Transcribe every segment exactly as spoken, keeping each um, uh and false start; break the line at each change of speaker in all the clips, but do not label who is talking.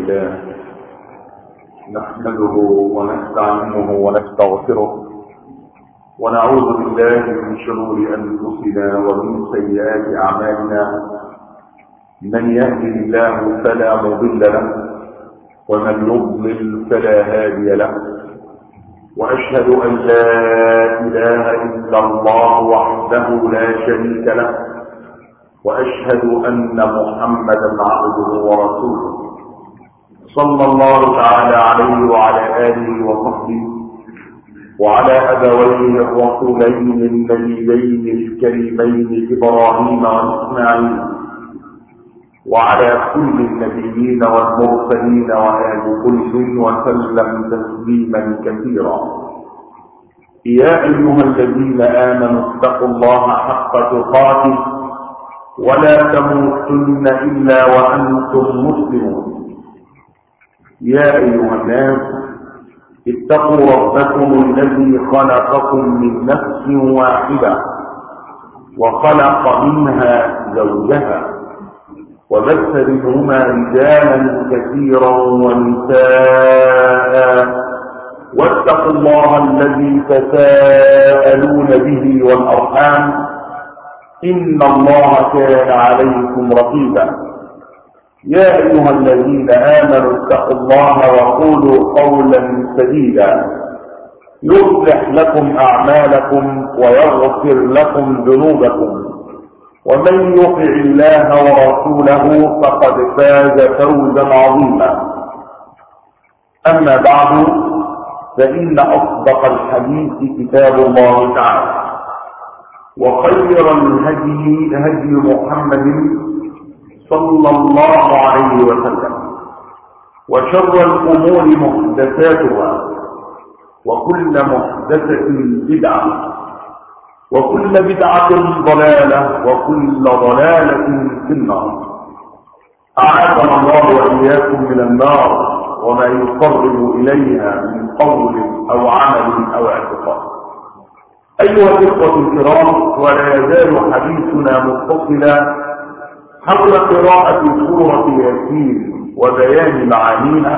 لله نحمده ونستعينه ونستغفره ونعوذ بالله من شرور أنفسنا ومن سيئات أعمالنا. من يهده الله فلا مضل له ومن يضلل فلا هادي له، وأشهد أن لا إله إلا الله وحده لا شريك له، وأشهد أن محمدا عبده ورسوله صلى الله تعالى عليه وعلى آله وصحبه وعلى أبويه الرسولين النبيين الكريمين إبراهيم وإسماعيل وعلى كل النبيين والمرسلين وآل كل وسلم تسليما كثيرا. يا أيها الذين آمنوا اتقوا الله حق تقاته ولا تموتن إلا وأنتم مسلمون. يا أيها الناس اتقوا ربكم الذي خلقكم من نفس واحدة وخلق منها زوجها وبث منهما رجالا كثيرا ونساء، واتقوا الله الذي تساءلون به والأرحام إن الله كان عليكم رقيبا. يا أيها الذين آمنوا اتقوا الله وقولوا قولا سديدا يصلح لكم أعمالكم ويغفر لكم ذنوبكم، ومن يطع الله ورسوله فقد فاز فوزا عظيما. أما بعد، فإن أصدق الحديث كتاب الله تعالى، وخير الهدي هدي محمد صلى الله عليه وسلم، وشر الأمور محدثاتها، وكل محدثة بدعة، وكل بدعة ضلالة، وكل ضلالة في النار. أعاذنا الله وإياكم من النار وما يقرب إليها من قول أو عمل أو اعتقاد. أيها الإخوة الكرام، ولا يزال حديثنا متصلا حول قراءة سورة ياسين وبيان معانيها،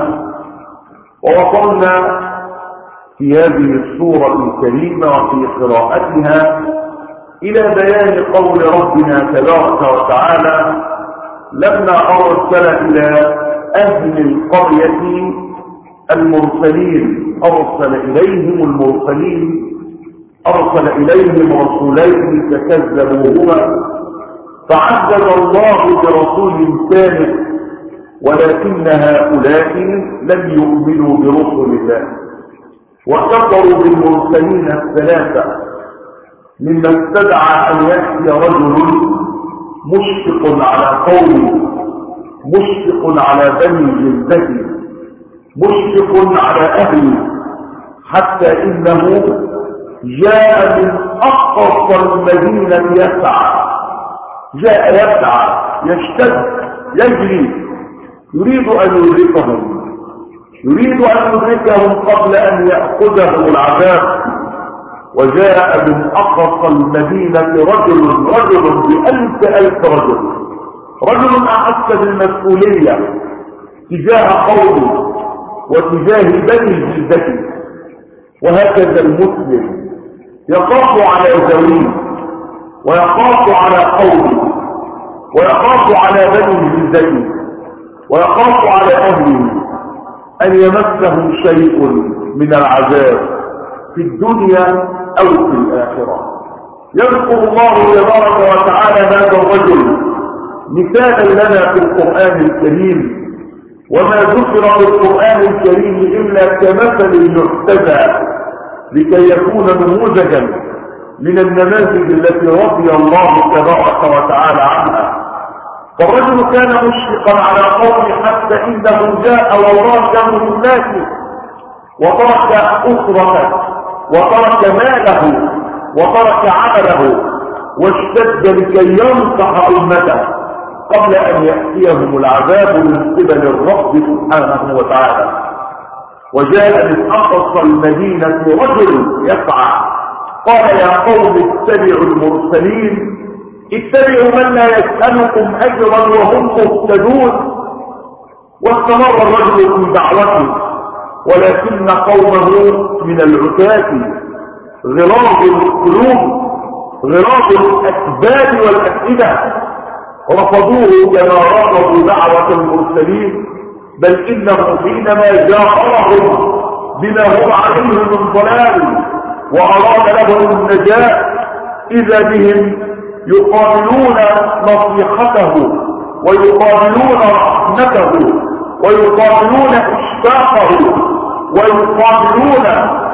ووصلنا في هذه السورة الكريمة وفي قراءتها إلى بيان قول ربنا تبارك وتعالى لما أرسل إلى أهل القرية المرسلين، أرسل إليهم المرسلين، أرسل إليهم رسولين فكذبوهما، فعذب الله برسول ثالث، ولكن هؤلاء لم يؤمنوا برسل الله وكفروا بالمرسلين الثلاثة، مما استدعى أن يأتي رجل مشفق على قومه، مشفق على بني جلدته، مشفق على أهله، حتى إنه جاء من أقصى المدينة يسعى، جاء يسعى يشتد يجري، يريد أن يدركهم، يريد أن يدركهم قبل أن يأخذهم العذاب. وجاء من أقصى المدينة رجل رجل بألف ألف رجل، رجل أحس بالمسؤولية تجاه قومه وتجاه بني جلدته. وهكذا المسلم يخاف على زويه، ويخاف على قومه، ويخاف على بني جلدته، ويخاف على أهله أن يمسهم شيء من العذاب في الدنيا أو في الآخرة. يذكر الله تبارك وتعالى هذا الرجل مثالا لنا في القرآن الكريم، وما ذكر في القرآن الكريم إلا كمثل يحتذى لكي يكون نموذجا من النماذج التي رضي الله تبارك وتعالى عنها. فالرجل كان مشفقا على قومه حتى إنه جاء وترك مهماته وترك أسرته وترك ماله وترك عمله، واشتد لكي ينصح أمته قبل أن يأتيهم العذاب من قبل الرب سبحانه وتعالى. وجاء من أقصى المدينة رجل يسعى، قال يا قوم اتبعوا المرسلين، اتبعوا من لا يسألكم أجرا وهم مهتدون. واستمر الرجل في دعوته، ولكن قومه من العتاة غلاظ القلوب غلاظ الأسباب والأفئدة رفضوه كما رفضوا دعوة المرسلين، بل إنه حينما جاءهم بما هم عليه من ضلال وأراد لهم النجاة إذا بهم يقابلون نصيحته ويقابلون رحمته ويقابلون إشفاقه ويقابلون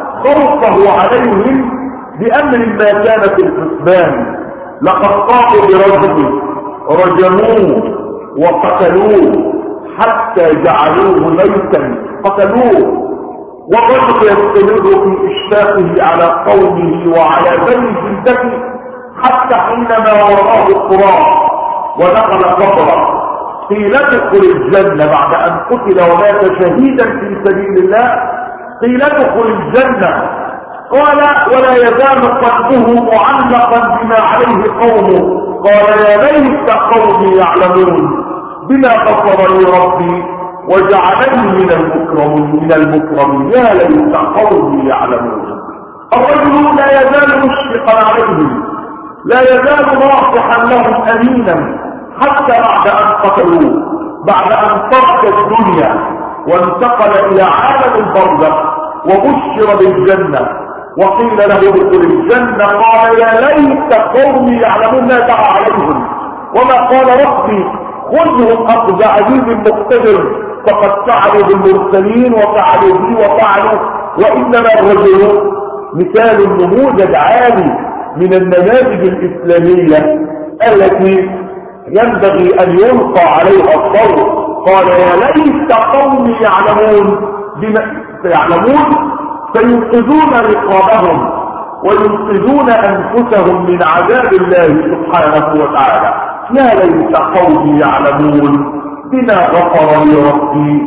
خوفه عليهم بأمر ما كان في الحسبان. لقد قاموا برجل رجموه وقتلوه حتى جعلوه ميتا قتلوه، والرجل يستمر في إشفاقه على قومه وعلى بني جلدته حتى حينما وراه التراب ودخل قبره قيل ادخل الجنة بعد أن قتل ومات شهيدا في سبيل الله، قيل ادخل الجنة، قال ولا يزال قلبه معلقا بما عليه قومه، قال يا ليت قومي يعلمون بما غفر لي ربي وجعلني من المكرمين من المكرمين يا ليت قومي يعلمون. الرجل لا يزال مشفقا عليهم، لا يزال ناصحا لهم امينا حتى بعد ان قتلوه، بعد ان ترك الدنيا وانتقل الى عالم البرزخ وبشر بالجنه وقيل له ادخل الجنه قال يا ليت قومي يعلمون ما دعا عليهم وما قال ربي خذهم اخذ عزيز مقتدر فقد فعلوا بالمرسلين وفعلوا بي وفعلوا. وانما الرجل مثال نموذج عالي من النماذج الاسلاميه التي ينبغي ان يلقى عليها الضوء. قال يا ليت قومي يعلمون بما يعلمون فينقذون رقابهم وينقذون انفسهم من عذاب الله سبحانه وتعالى. يا ليت قومي يعلمون بما غفر لي ربي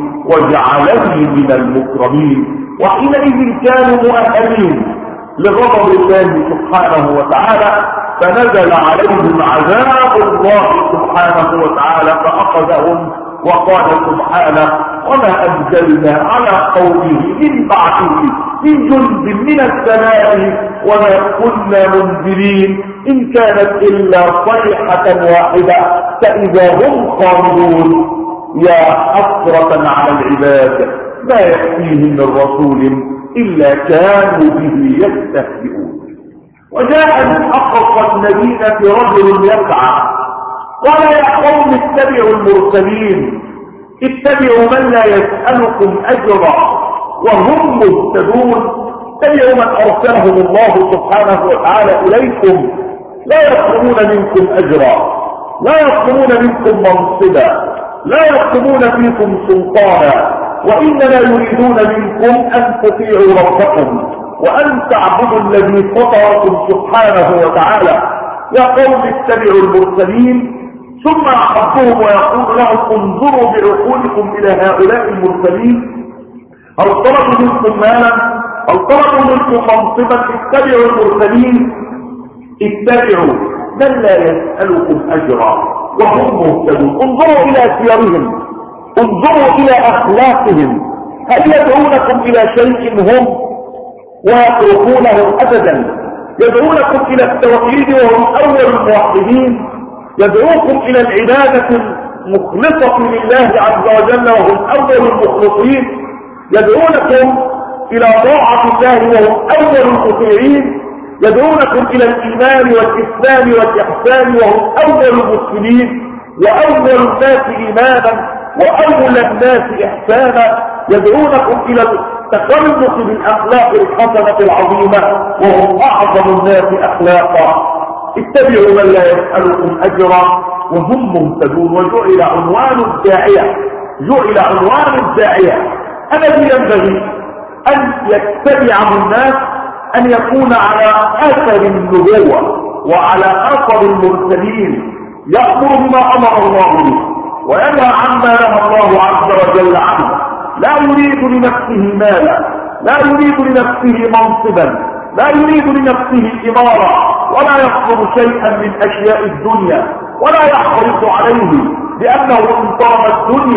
وجعلني من المكرمين. وحينئذ كانوا مؤهلين لغضب الله سبحانه وتعالى، فنزل عليهم عذاب الله سبحانه وتعالى فأخذهم، وقال سبحانه وما أنزلنا على قومه من بعده من جند من السماء وما كنا منزلين إن كانت إلا صيحة واحدة فإذا هم خامدون. يا حسرة على العباد ما يأتيهم من رسول إلا كانوا به يستهزئون. وجاء من أقصى المدينة رجل يسعى قال يا قوم اتبعوا المرسلين، اتبعوا من لا يسألكم أجرا وهم مهتدون، اتبعوا من أرسلهم الله سبحانه وتعالى إليكم لا يطلبون منكم أجرا، لا يطلبون منكم منصبا، لا يطلبون فيكم سلطانا، وإنما يريدون منكم أن تطيعوا ربكم وأن تعبدوا الذي فطركم سبحانه وتعالى. يا قوم اتبعوا المرسلين. ثم يحضهم ويقول لهم انظروا بعقولكم إلى هؤلاء المرسلين، هل طلبوا منكم مالا؟ هل طلبوا منكم منصبا؟ اتبعوا المرسلين، اتبعوا من لا يسألكم أجرا وهم مهتدون. انظروا إلى سيرهم، انظروا إلى أخلاقهم، هل يدعونكم إلى شيء هم ويتركونه أبدا؟ يدعونكم إلى التوحيد وهم أول الموحدين، يدعوكم إلى العبادة المخلصة لله عز وجل وهم أول المخلصين، يدعونكم إلى طاعة الله وهم أول المطيعين، يدعونكم إلى الإيمان والإسلام والإحسان وهم أول المسلمين وأول الناس إيمانا وأول الناس إحسانا، يدعونكم إلى التخلق بالأخلاق الحسنة العظيمة وهم أعظم الناس أخلاقا. اتبعوا من لا يسألكم أجرا وهم مهتدون. وجعل عنوان الداعية جعل عنوان الداعية الذي ينبغي أن يتبعه الناس أن يكون على أثر النبوة وعلى أثر المرسلين، يأمر بما أمر الله به وينهى عما نهى الله عز وجل عنه، لا يريد لنفسه مالا، لا يريد لنفسه منصبا، لا يريد لنفسه إمارة، ولا يطلب شيئا من أشياء الدنيا ولا يحرص عليه، لأنه إن طلب الدنيا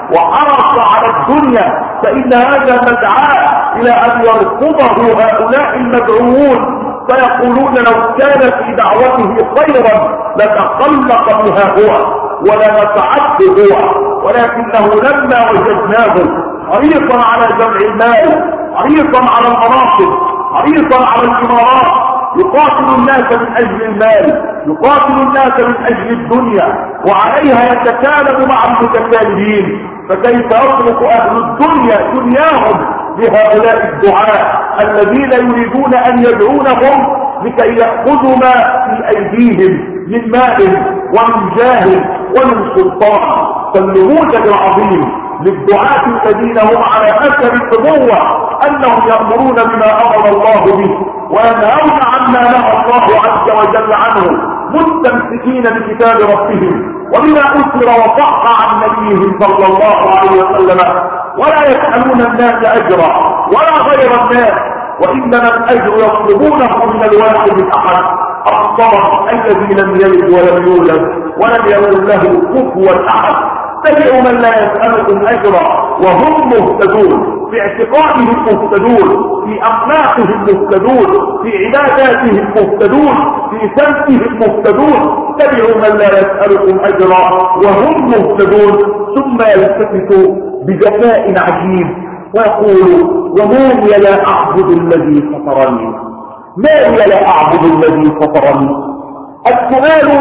وحرص على الدنيا فإن هذا مدعاة إلى أن يرفضه هؤلاء المدعوون، فيقولون لو كان في دعوته خيرا لتخلق بها هو ولنفعته هو، ولكنه لما وجدناه حريصا على جمع المال، حريصا على المناصب، حريصا على الإمارات، يقاتل الناس من أجل المال، يقاتل الناس من أجل الدنيا، وعليها يتكالب مع المتكالبين. فكيف يترك أهل الدنيا دنياهم بهؤلاء الدعاء الذين يريدون أن يدعونهم لكي يأخذوا ما في أيديهم من مال ومن جاه ومن سلطان؟ فالنموذج العظيم للدعاة الذين هم على أثر النبوة أنهم يأمرون بما أمر الله به وينهون عما نهى الله عز وجل عنه، مستمسكين بكتاب ربهم وبما أثر وصح عن نبيهم صلى الله عليه وسلم، ولا يسألون الناس أجرا ولا غير الناس، وإنما الأجر يطلبونه من الواحد الأحد الصمد الذي لم يلد ولم يولد ولم يكن له كفوا أحد. تبعوا من لا يسألكم أجرا وهم مهتدون، في اعتقادهم مهتدون، في أخلاقهم مهتدون، في عباداتهم مهتدون، في سمتهم مهتدون. تبعوا من لا يسألكم أجرا وهم مهتدون. ثم يلتفت بذكاء عجيب ويقول وما لي لا أعبد الذي فطرني، ما لي لا أعبد الذي فطرني. السؤال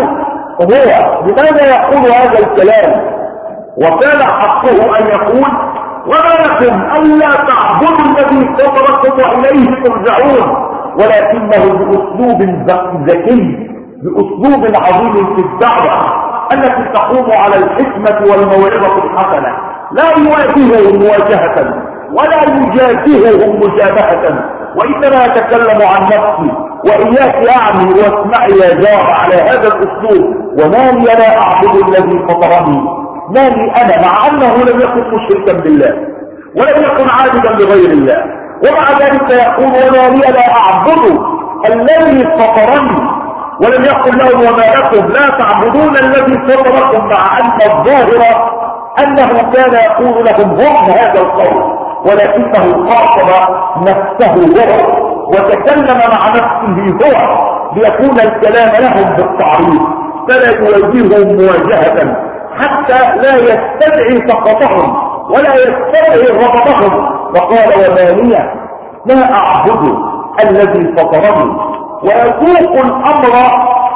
هو لماذا يقول هذا الكلام؟ وكان حقه أن يقول وما لكم ألا تعبدوا الذي فطركم وإليه ترجعون، ولكنه بأسلوب ذكي، بأسلوب عظيم في الدعوة التي تقوم على الحكمة والموعظة الحسنة، لا يواجههم مواجهة ولا يجازههم مجابهة، وإنما يتكلم عن نفسي وإياك أعمل واسمعي يا جار على هذا الأسلوب. وما لي لا أعبد الذي فطرني، ما لي أنا، مع أنه لم يكن مشركا بالله ولم يكن عابدا لغير الله، ومع ذلك يقول وما لي لا أعبد الذي فطرني، ولم يقل لهم وما لكم لا تعبدون الذي فطركم، مع أن الظاهر أنه كان يقول لهم هم هذا القول، ولكنه خاطب نفسه هو وتكلم مع نفسه هو ليكون الكلام لهم بالتعريف، فلا يواجههم مواجهة حتى لا يستدعي سقطهم ولا يستدعي غضبهم. وقال وما لي لا أعبد الذي فطرني، ويسوق الأمر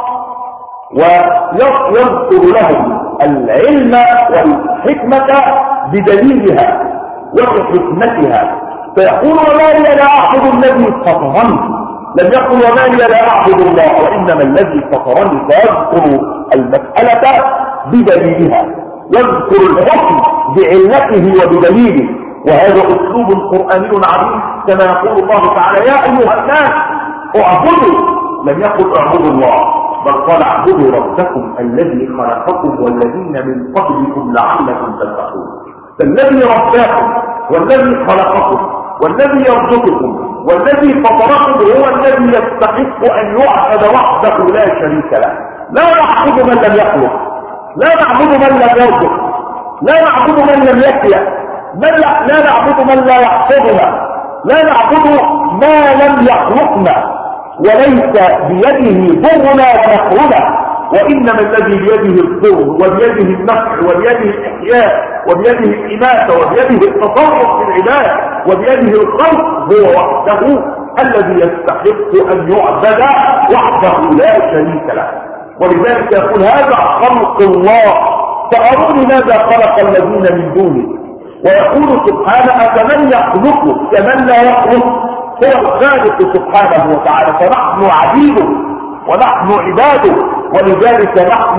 ويذكر لهم العلم والحكمة بدليلها وبحكمتها، فيقول وما لي لا أعبد الذي فطرني، لم يقل وما لي لا أعبد الله، وإنما الذي فطرني، فيذكر المسألة بدليلها، يذكر الحكم بعلته وبدليله. وهذا أسلوب قرآني عظيم، كما يقول الله تعالى يا أيها الناس اعبدوا، لم يقل اعبدوا الله بل قال اعبدوا ربكم الذي خلقكم والذين من قبلكم لعلكم تتقون. فالذي رباكم والذي خلقكم والذي يرزقكم والذي فطركم هو الذي يستحق أن يعبد وحده لا شريك له. لا نعبد من لم يخلق، لا نعبد من لم يرزق، لا نعبد من لم يخلق، لا, لا نعبد من لا يحفظنا، لا نعبد ما لم يخلقنا، وليس بيده ضرنا ونفعنا، وإنما الذي بيده الضر وبيده النفع وبيده الإحياء وبيده الإماتة وبيده التصرف في العباد وبيده الخلق هو وحده الذي يستحق أن يعبد وحده لا شريك له. ولذلك يقول هذا خلق الله فأروني ماذا خلق الذين من دونه. ويقول سبحانه أفمن يخلق كمن لا يخلق، هو الخالق سبحانه وتعالى، فنحن عبيده ونحن عباده، ولذلك نحن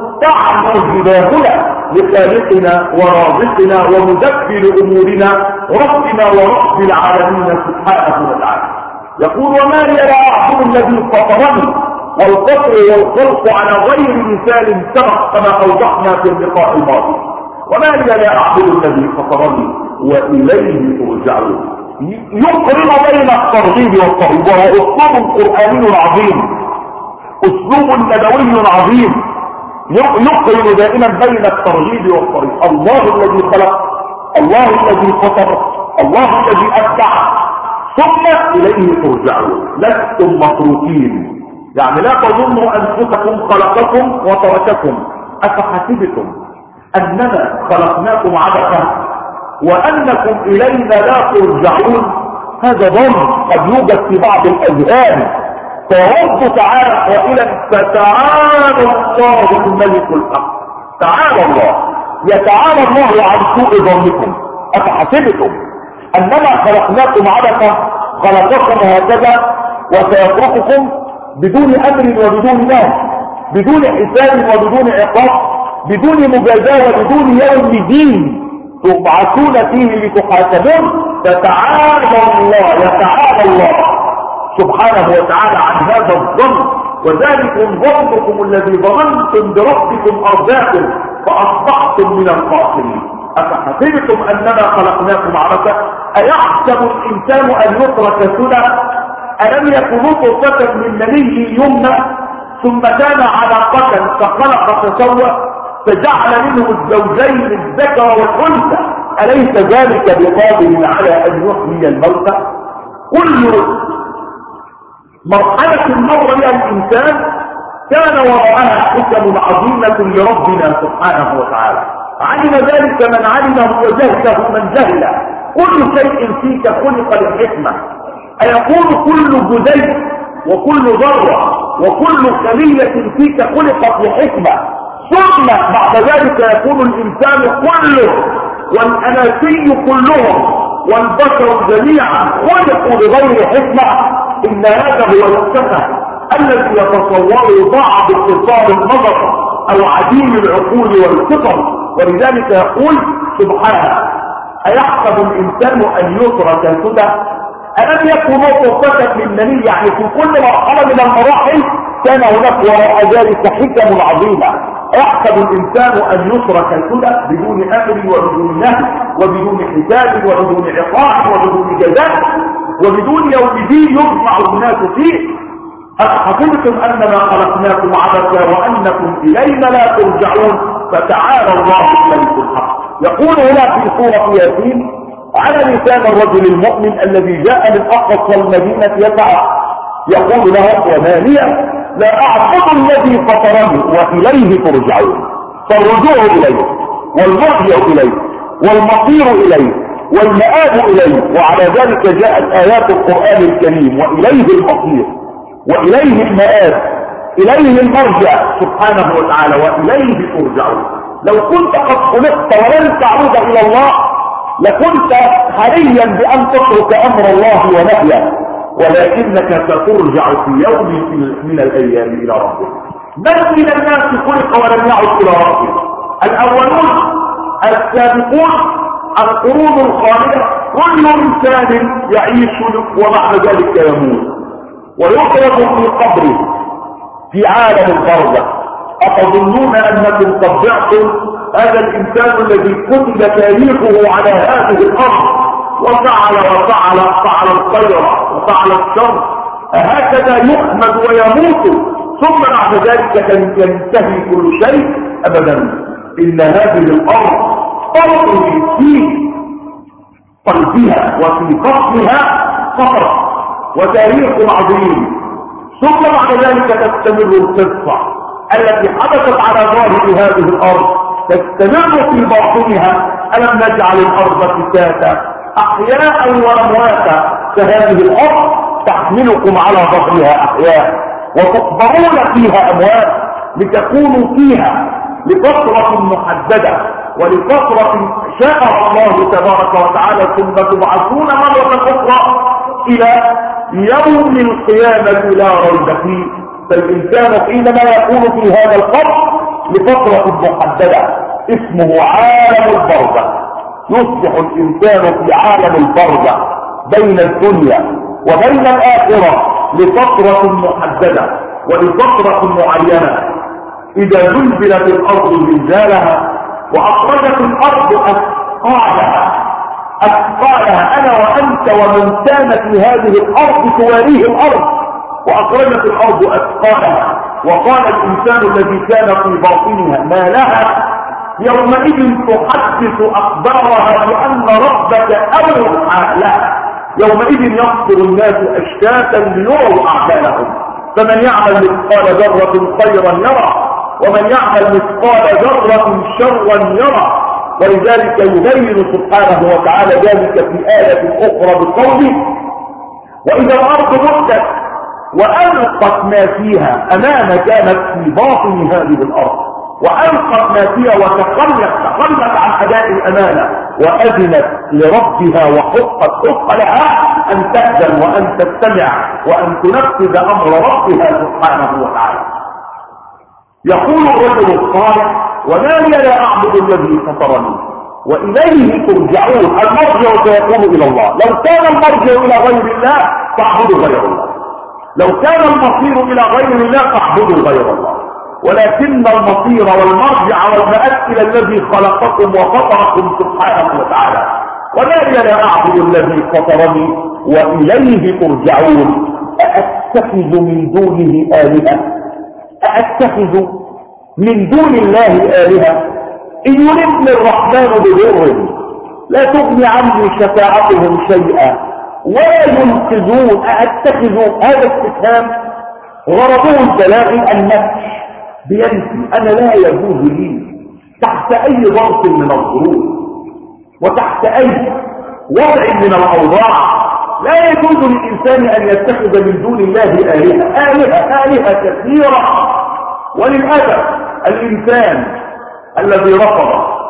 تعمل جباهنا لخالقنا ورازقنا ومدبر أمورنا ربنا ورب العالمين سبحانه وتعالى. يقول وما لي لا أعبد الذي فطرني، والفطر والخلق على غير مثال سبق كما أوضحنا في اللقاء الماضي. وما لي لا أعبد الذي فطرني وإليه ترجعون. يقرن بين الترغيب والترهيب، وهو أسلوب قرآني عظيم، أسلوب نبوي عظيم، يقرن دائما بين الترغيب والترهيب. الله الذي خلق الله الذي فطر، الله الذي أبدع، ثم إليه ترجعون. لستم متروكين، يعني لا تظنوا أنفسكم خلقكم وترككم. أفحسبتم أننا خلقناكم عبثا وأنكم إلينا لا ترجعون؟ هذا ظن قد يوجد في بعض الأذهان. فرب تعالى قائلا فتعالى الله الملك الحق. تعالى الله، يتعالى الله عن سوء ظنكم. أفحسبتم أنما خلقناكم عبثا، خلقكم هكذا وسيترككم بدون أمر وبدون نهي، بدون حساب وبدون عقاب، بدون مجازاة وبدون يوم دين تبعثون فيه لتحاسبون. فتعالى الله، يتعالى الله سبحانه وتعالى عن هذا الظن. وذلكم ظنكم الذي ظننتم بربكم أرداكم فأصبحتم من الخاسرين. أفحسبتم أننا خلقناكم عبثا؟ أيحسب الإنسان أن يترك سدى؟ ألم يكن نطفة من مني يمنى ثم كان علقة فخلق فسوى فجعل منه الزوجين الذكر والأنثى أليس ذلك بقادر على أن يحيي الموتى؟ كل مرحلة مر بها الإنسان كان وراءها حكم عظيمة لربنا سبحانه وتعالى. علم ذلك من علمه وجهله من جهله. كل شيء فيك خلق للحكمة. أيقول كل جزيء وكل ذرة وكل خلية فيك خلقت لحكمة، ثم بعد ذلك يكون الإنسان كله والأناسي كلهم والبشر جميعا خلقوا لغير حكمة. إن هذا هو السفه الذي يتصور بعض اتصال النظر أو عديم العقول والفطر. ولذلك يقول سبحانه أيحسب الإنسان أن يترك سدى؟ ألم يكن نطفة من مني؟ يعني في كل مرحلة من المراحل كان هناك وراء ذلك حكم عظيمة. يحسب الإنسان أن يترك سدى بدون أمر وبدون نهي وبدون حساب وبدون عقاب وبدون جزاء وبدون يوم دين يجمع الناس فيه. أفحسبتم أننا خلقناكم عبثا وأنكم إلينا لا ترجعون. فتعالى الله الملك الحق. يقول هنا في سورة ياسين على لسان الرجل المؤمن الذي جاء من أقصى المدينة يسعى، يقول له وما لي لا أعبد الذي فطرني وإليه ترجعون. فالرجوع إليه والمرجع إليه والمصير إليه والمآب إليه. وعلى ذلك جاءت آيات القرآن الكريم وإليه المصير وإليه المآب، إليه المرجع سبحانه وتعالى وإليه ترجعون. لو كنت قد خلقت ولن تعود إلى الله لكنت حريا بأن تترك أمر الله ونهيه، ولكنك سترجع في يوم من الأيام إلى ربك. من من الناس خلق ولم يعد إلى ربه؟ الأولون السابقون القرون الخالدة. كل إنسان يعيش وبعد ذلك يموت ويخرج في قبره في عالم البرزخ. أتظنون أنكم تضعتم هذا الإنسان الذي كتب تاريخه على هذه الأرض وفعل وفعل فعل الخير وفعل الشر، هكذا يحمد ويموت ثم بعد ذلك ينتهي كل شيء؟ أبدا. إن هذه الأرض تطوي في قلبها وفي فصلها فقط وتاريخ عظيم، ثم بعد ذلك تستمر القصة التي حدثت على ظاهر هذه الأرض تستمر في باطنها. ألم نجعل الأرض كفاتا أحياء وأمواتا؟ فهذه الأرض تحملكم على ظهرها أحياء وتقبرون فيها أموات لتكونوا فيها لفترة محددة ولفترة شاء الله تبارك وتعالى، ثم تبعثون مرة أخرى إلى يوم القيامة لا ريب فيه. فالإنسان حينما يكون في هذا القبر لفترة محددة اسمه عالم البرزخ، يصبح الإنسان في عالم البرزخ بين الدنيا وبين الآخرة لفترة محددة ولفترة معينة. إذا زلزلت الأرض زلزالها وأخرجت الأرض أثقالها أثقالها أنا وأنت ومن كان في هذه الأرض تواريه الأرض. وأخرجت الأرض أثقالها وقال الإنسان الذي كان في باطنها ما لها يومئذ تحدث أخبارها بأن ربك أوحى لها. يومئذ يصدر الناس أشتاتا ليروا أعمالهم، فمن يعمل مثقال ذرة خيرا يرى ومن يعمل مثقال ذرة شرا يرى. ولذلك يبين سبحانه وتعالى ذلك في آية أخرى بقوله: وإذا الأرض مدت وألقت ما فيها، أمانة كانت في باطن هذه الأرض، وألقت ما فيها وتخلت تخلت عن أداء الأمانة وأذنت لربها وحقت حق لها أن تأذن وأن تستمع وأن تنفذ أمر ربها سبحانه وتعالى. يقول الرجل الصالح: وما لي لا أعبد الذي فطرني وإليه ترجعون. المرجع سيكون إلى الله. لو كان المرجع إلى غير الله فاعبدوا غير الله، لو كان المصير إلى غير الله فاعبدوا غير الله، ولكن المصير والمرجع والمآب إلى الذي خلقكم وفطركم سبحانه وتعالى. وما لي لا أعبد الذي فطرني وإليه ترجعون. أأتخذ من دونه آلهة أأتخذ من دون الله آلهة إن يردني الرحمن بضر لا تغني عني شفاعتهم شيئا ولا ينقذون. أأتخذ هذا استفهام غرضه البلاغي النفي بينفي. أنا لا يجوز لي تحت أي ظرف من الظروف وتحت أي وضع من الأوضاع لا يجوز للإنسان أن يتخذ من دون الله آلهة آلهة آلهة كثيرة. وللأسف الإنسان الذي رفض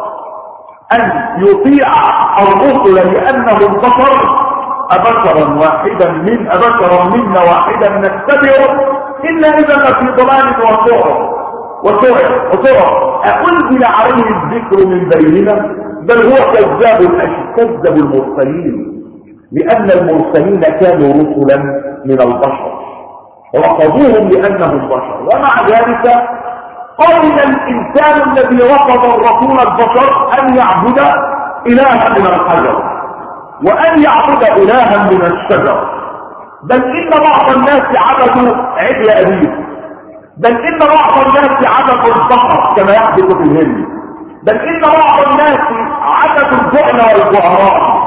أن يطيع الرسل لأنهم بشر، أبشرا واحدا من أبشرا منا واحدا نتبعه إلا إذا ما في ضلال وسعر وسعر وسعر. أنزل عليه الذكر من بيننا بل هو كذاب الأشي كذب المرسلين، لأن المرسلين كانوا رسلا من البشر رفضوهم لأنهم بشر. ومع ذلك قبل الإنسان الذي رفض الرسول البشر أن يعبد إلها من الحجر وأن يعبد إلها من الشجر. بل إن بعض الناس عبدوا عجل أبيه، بل إن بعض الناس عبدوا البقر كما يحدث في الهند، بل إن بعض الناس عبدوا الجعل والزهران.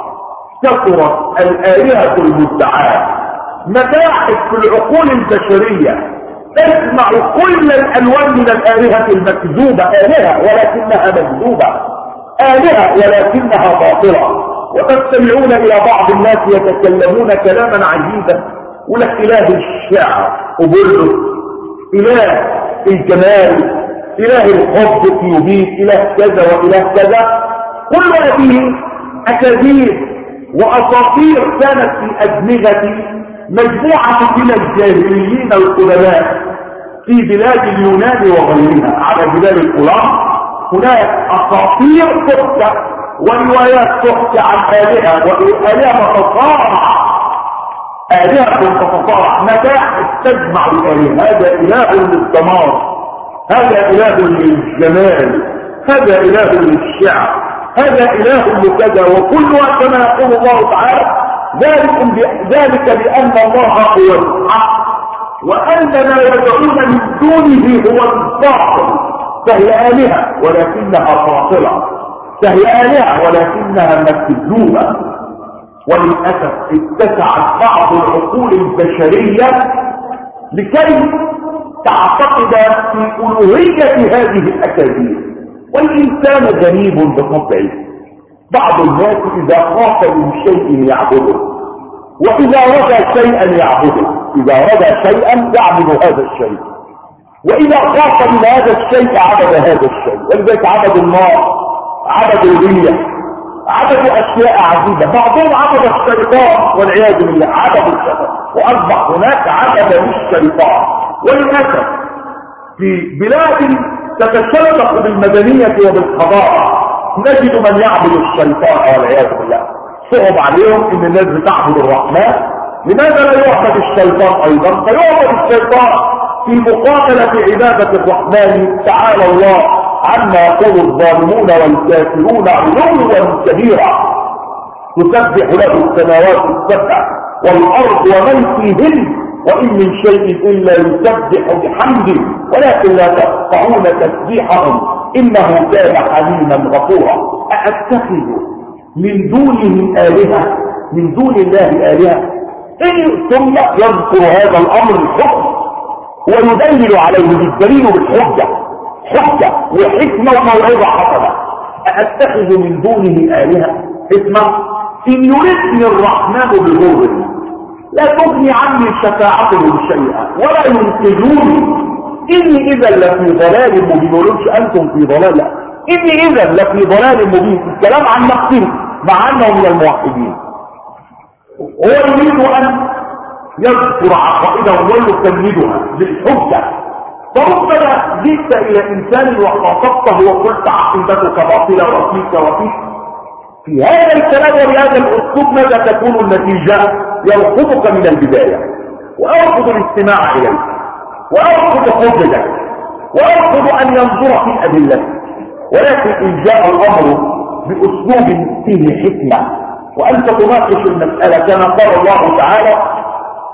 كثرت الآلهة المدعاة متاحف في العقول البشرية تسمع كل الألوان من الآلهة المكذوبة، آلهة ولكنها مكذوبة، آلهة ولكنها باطلة. وتستمعون إلى بعض الناس يتكلمون كلاما عجيبا، ولك إله الشعر أبرز، إله الجمال، إله الحب يبيد، إله كذا وإله كذا. كل هذه أكاذيب وأساطير كانت في أدمغة مجموعة من الجاهليين القدماء في بلاد اليونان وغيرها على جبال القرآن. هناك أساطير تحكى وروايات تحكى عن آلهة وآلهة تتصارع، آلهة تتصارع، متاحف تجمع الآلهة. هذا إله للدمار، هذا إله للجمال، هذا إله للشعر، هذا إله لكذا، وكلها كما يقول الله تعالى: ذلك بأن الله هو الحق وأن ما يدعون من دونه هو الباطل. فهي آلهة ولكنها باطلة، فهي آلهة ولكنها مكذوبة. وللأسف اتسعت بعض العقول البشرية لكي تعتقد في ألوهية هذه الأكاذيب. والإنسان غريب بطبعه، بعض الناس إذا خاف من شيء يعبده، وإذا رجى شيئا يعبده، إذا رجى شيئا يعبد هذا الشيء، وإذا خاف من هذا الشيء عبد هذا الشيء. ولذلك عبدوا النار، عبدوا الريح، عبدوا أشياء عجيبة. بعضهم عبد الشيطان والعياذ بالله، عبدوا الشيطان، وأصبح هناك عبد للشيطان. وللأسف في بلاد تتشبث بالمدنية وبالحضارة نجد من يعبد الشيطان والعياذ بالله. صعب عليهم ان الناس بتعبد الرحمن، لماذا لا يعبد الشيطان ايضا؟ فيعبد الشيطان في مقاتلة عبادة الرحمن تعالى الله عما يقول الظالمون والكافرون علوا كبيرا. تسبح له السماوات السبع والارض ومن فيهن وإن من شيء إلا يسبح بحمده ولكن لا تقطعون تسبيحهم إنه كان حليما غفورا. أأتخذ من دونه آلهة من دون الله آلهة. إن ثم يذكر هذا الأمر الحكم ويدلل عليه بالدليل بالحجة، حجة وحكمة وموعظة حسنة. أأتخذ من دونه آلهة حكمة إن يردني الرحمن بضر لا تغني عني شفاعتهم شيئا ولا ينقذوني إني إذا لفي ضلال مبين. ولوش أنتم في ضلال، لا إني إذا لفي ضلال مبين. الكلام عن نفسه مع أنه من الموحدين. هو يريد أن يذكر عقائده ويكملها بالحجة. فربما جئت إلى إنسان وخاطبته وقلت عقيدتك باطلة وفيك وفيك. في هذا الكلام وبهذا الأسلوب ماذا تكون النتيجة؟ يرفضك من البداية ويرفض الاستماع إليك ويرفض حجتك ويرفض أن ينظر في أدلتك. ولكن إن جاء الأمر بأسلوب فيه حكمة وأنت تناقش المسألة كما قال الله تعالى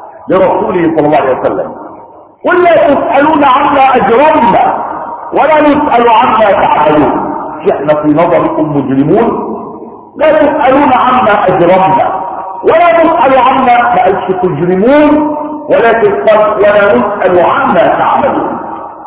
لرسوله صلى الله عليه وسلم: قل لا تسألون عما أجرمنا ولا نسأل عما تعملون. احنا في نظركم مجرمون. لا تسألون عما أجرمنا ولا نسأل عما ما قالش تجرمون، ولكن قال ولا نسأل عما تعملون.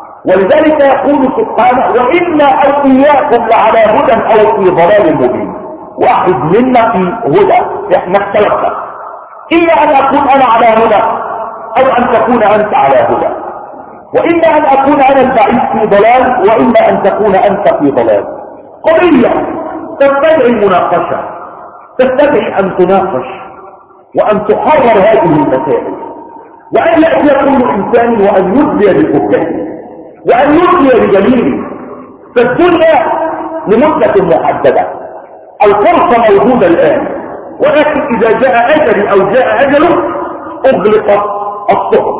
ولذلك يقول سبحانه: وإنا أو إياكم لعلى هدى أو في ضلال مبين. واحد منا في هدى، احنا اختلفنا، إلا أن أكون أنا على هدى أو أن تكون أنت على هدى، وإما أن أكون أنا البعيد في ضلال وإما أن تكون أنت في ضلال. قضية تستدعي مناقشة، تستدعي أن تناقش وأن تحرر هذه المسائل، وأن يأتي كل إنسان وأن يدلي بحجته وأن يدلي بدليله. فالدنيا لمدة محددة، الفرصة موجودة الآن، ولكن إذا جاء أجل أو جاء أجله أغلقت الصحف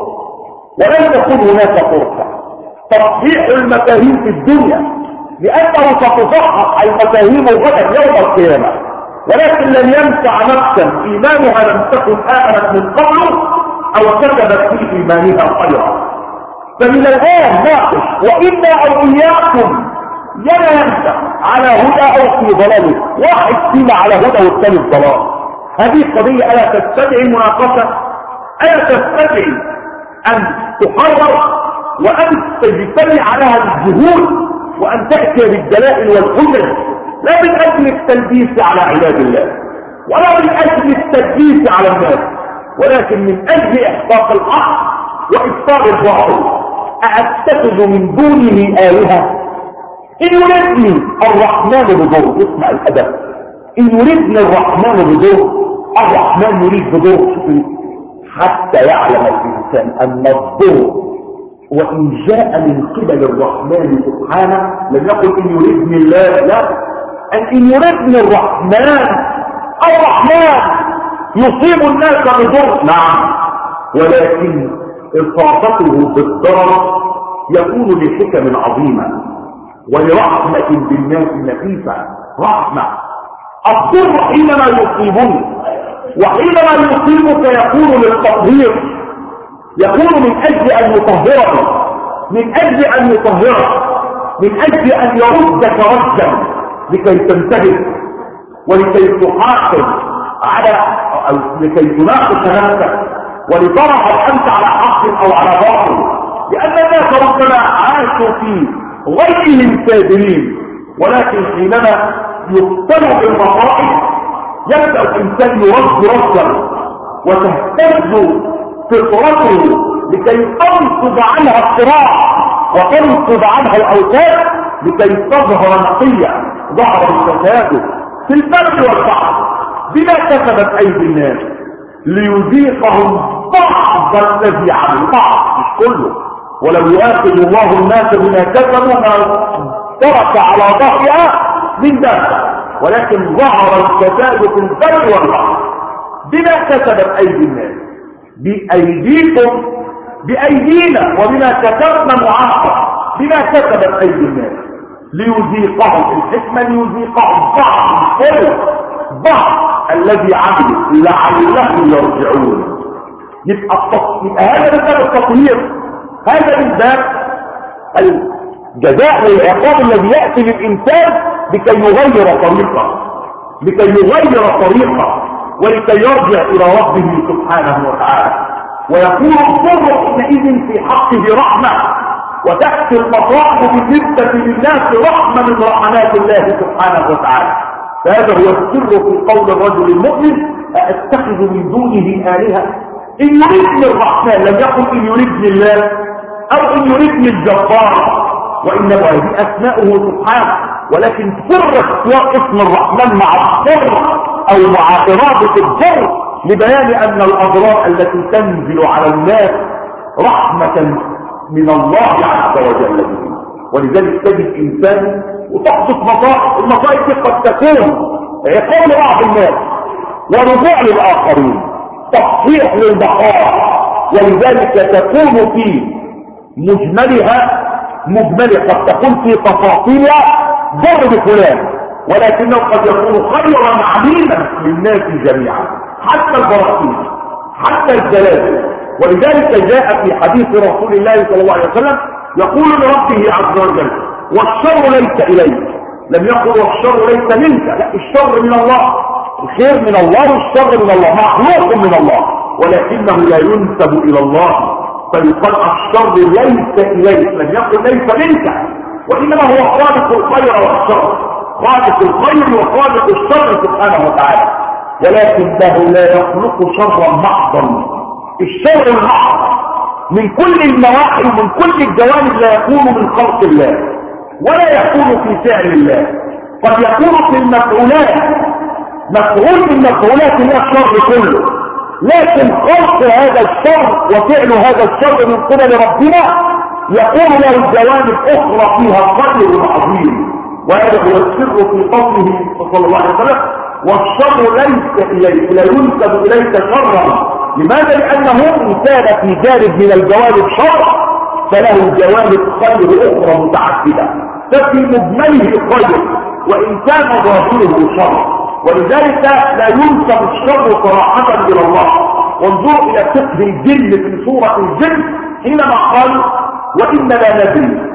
ولن تكون هناك فرصة. تصحيح المفاهيم في الدنيا لأنه ستصحح المفاهيم غدا يوم القيامة، ولكن لن ينفع نفسا إيمانها لم تكن آمنت من قبل أو كتبت في إيمانها خيرا. فمن الآن ناقش وإنا أو إياكم لا ينفع على هدى أو في ضلاله، واحد فينا على هدى والثاني في ضلال. هذه قضية ألا تستدعي مناقشة، ألا تستدعي أن تحرر وأن تجتمع عليها الجهود وأن تأتي بالدلائل والحجج، لا من أجل التلبيس على عباد الله ولا من أجل التلبيس على الناس، ولكن من أجل إحقاق الحق وإبطال الباطل. أأتخذ من دونه آلهة إن يردني الرحمن بضر. اسمع الأدب، إن يردني الرحمن بضر، الرحمن يريد بضر. حتى يعلم الإنسان أن الضر وإن جاء من قبل الرحمن سبحانه لم يقل إن يردني الله، لا، أن إن يردني الرحمن، الرحمن يصيب الناس بضر، نعم، ولكن إصابته بالضرر يكون لحكم عظيمة ولرحمة بالناس نفيسة. رحمة الضر حينما يصيبني وحينما يصيبك يكون للتطهير، يكون من أجل أن يطهرك، من أجل أن يطهرك، من أجل أن يردك ردا لكي تنتبه ولكي تحاكم على أو لكي تناقش نفسك ولترى هل أنت على حق أو على باطل. لأن الناس ربما عاشوا في غيرهم سادرين، ولكن حينما يقتلوا بالمصائب يبدأ الإنسان يرد ردا وتهتز فطرته لكي تنصب عنها الصراع وتنصب عنها الأوتاد لكي تظهر نقية. ظهر الفساد في البر والبحر بما كسبت أيدي الناس ليذيقهم بعض الذي عملوا، بعض مش كله. ولو يؤاخذ الله الناس بما كسبوا ما ترك على ظهرها من دابة، ولكن ظهر الفساد في البر والبحر بما كسبت أيدي الناس. بأيديكم بأيدينا وبما كسبنا معاقب بما كسبت أيدي الناس ليذيقهم، الحكمة ليذيقهم بعض كله بعض الذي عملوا لعلهم يرجعون. يبقى, يبقى هذا من باب التطهير، هذا من باب جزاء العقاب الذي يأتي للإنسان لكي يغير طريقه، لكي يغير طريقه ولكي يرجع إلى ربه سبحانه وتعالى. ويكون الضر حينئذ في حقه رحمة، وتأتي المصائب بالنسبة للناس رحمة من رحمات الله سبحانه وتعالى. فهذا هو السر في قول الرجل المؤمن: أأتخذ من دونه آلهة إن يردني الرحمن، لم يقل إن يردني الله أو إن يردني الجبار، وإنما هذه أسماؤه سبحانه، ولكن سر اختيار اسم الرحمن مع الضر أو مع إرادة الضر لبيان أن الأضرار التي تنزل على الناس رحمة من الله عز وجل به. ولذلك تجد إنسان وتحدث مصائب، المصائب دي قد تكون عقاب لبعض الناس ورجوع للآخرين، تصحيح للبقاء، ولذلك تكون في مجملها مجملة، قد تكون في تفاصيلها ضر بفلان، ولكنه قد يكون خيرا عميما للناس جميعا، حتى البراكين حتى الزلازل. ولذلك جاء في حديث رسول الله صلى الله عليه وسلم يقول لربه عز وجل: والشر ليس إليك، لم يقل والشر ليس منك، لا، الشر من الله، الخير من الله والشر من الله، مخلوق من الله، ولكنه لا ينسب إلى الله، فيقال الشر ليس إليك، لم يقل ليس منك، وإنما هو خالق الخير والشر، خالق الخير وخالق الشر سبحانه وتعالى، ولكنه لا يخلق شرا محضا. الشر المحض من كل النواحي ومن كل الجوانب لا يكون من خلق الله ولا يكون في فعل الله، قد يكون في المفعولات، مفعول من مفعولات الله الشر كله، لكن خلق هذا الشر وفعل هذا الشر من قبل ربنا يكون له جوانب اخرى فيها خير عظيم. وهذا هو السر في قوله صلى الله عليه وسلم: والشر ليس اليك، لا ينسب اليك شرا. لماذا؟ لانه ان كان في جانب من الجوانب شر فله جوانب خير اخرى متعدده، ففي مجمله خير وان كان ظاهره شر، ولذلك لا ينسب الشر صراحه الى الله. وانظروا الى فقه الجن في سوره الجن حينما قال: واننا ندري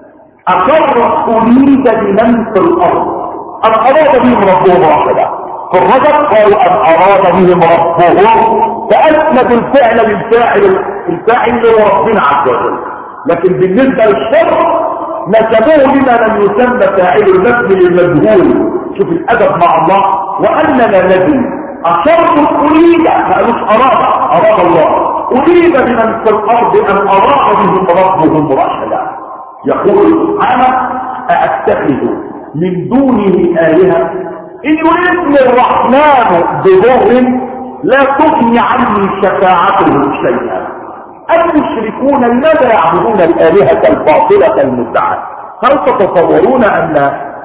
أشر أريد بمن في الأرض أم أراد بهم ربهم رحمة. في الرجل قالوا أم أراد بهم ربهم، فأسند الفعل للفاعل، الفاعل هو ربنا عز وجل. لكن بالنسبة للشر نسبوه لما لم يسمى فاعل المبني للمجهول. شوف الأدب مع الله: وأننا ندري أشر أريد، ما قالوش أراد، أراد الله، أريد بمن في الأرض أم أراد بهم ربهم رحمة. يقول سبحانه: أأتخذ من دونه آلهة إن يردني الرحمن بضر لا تغني عني شفاعتهم شيئا. المشركون لماذا يعبدون الآلهة الباطلة المدعاة؟ هل تتصورون أن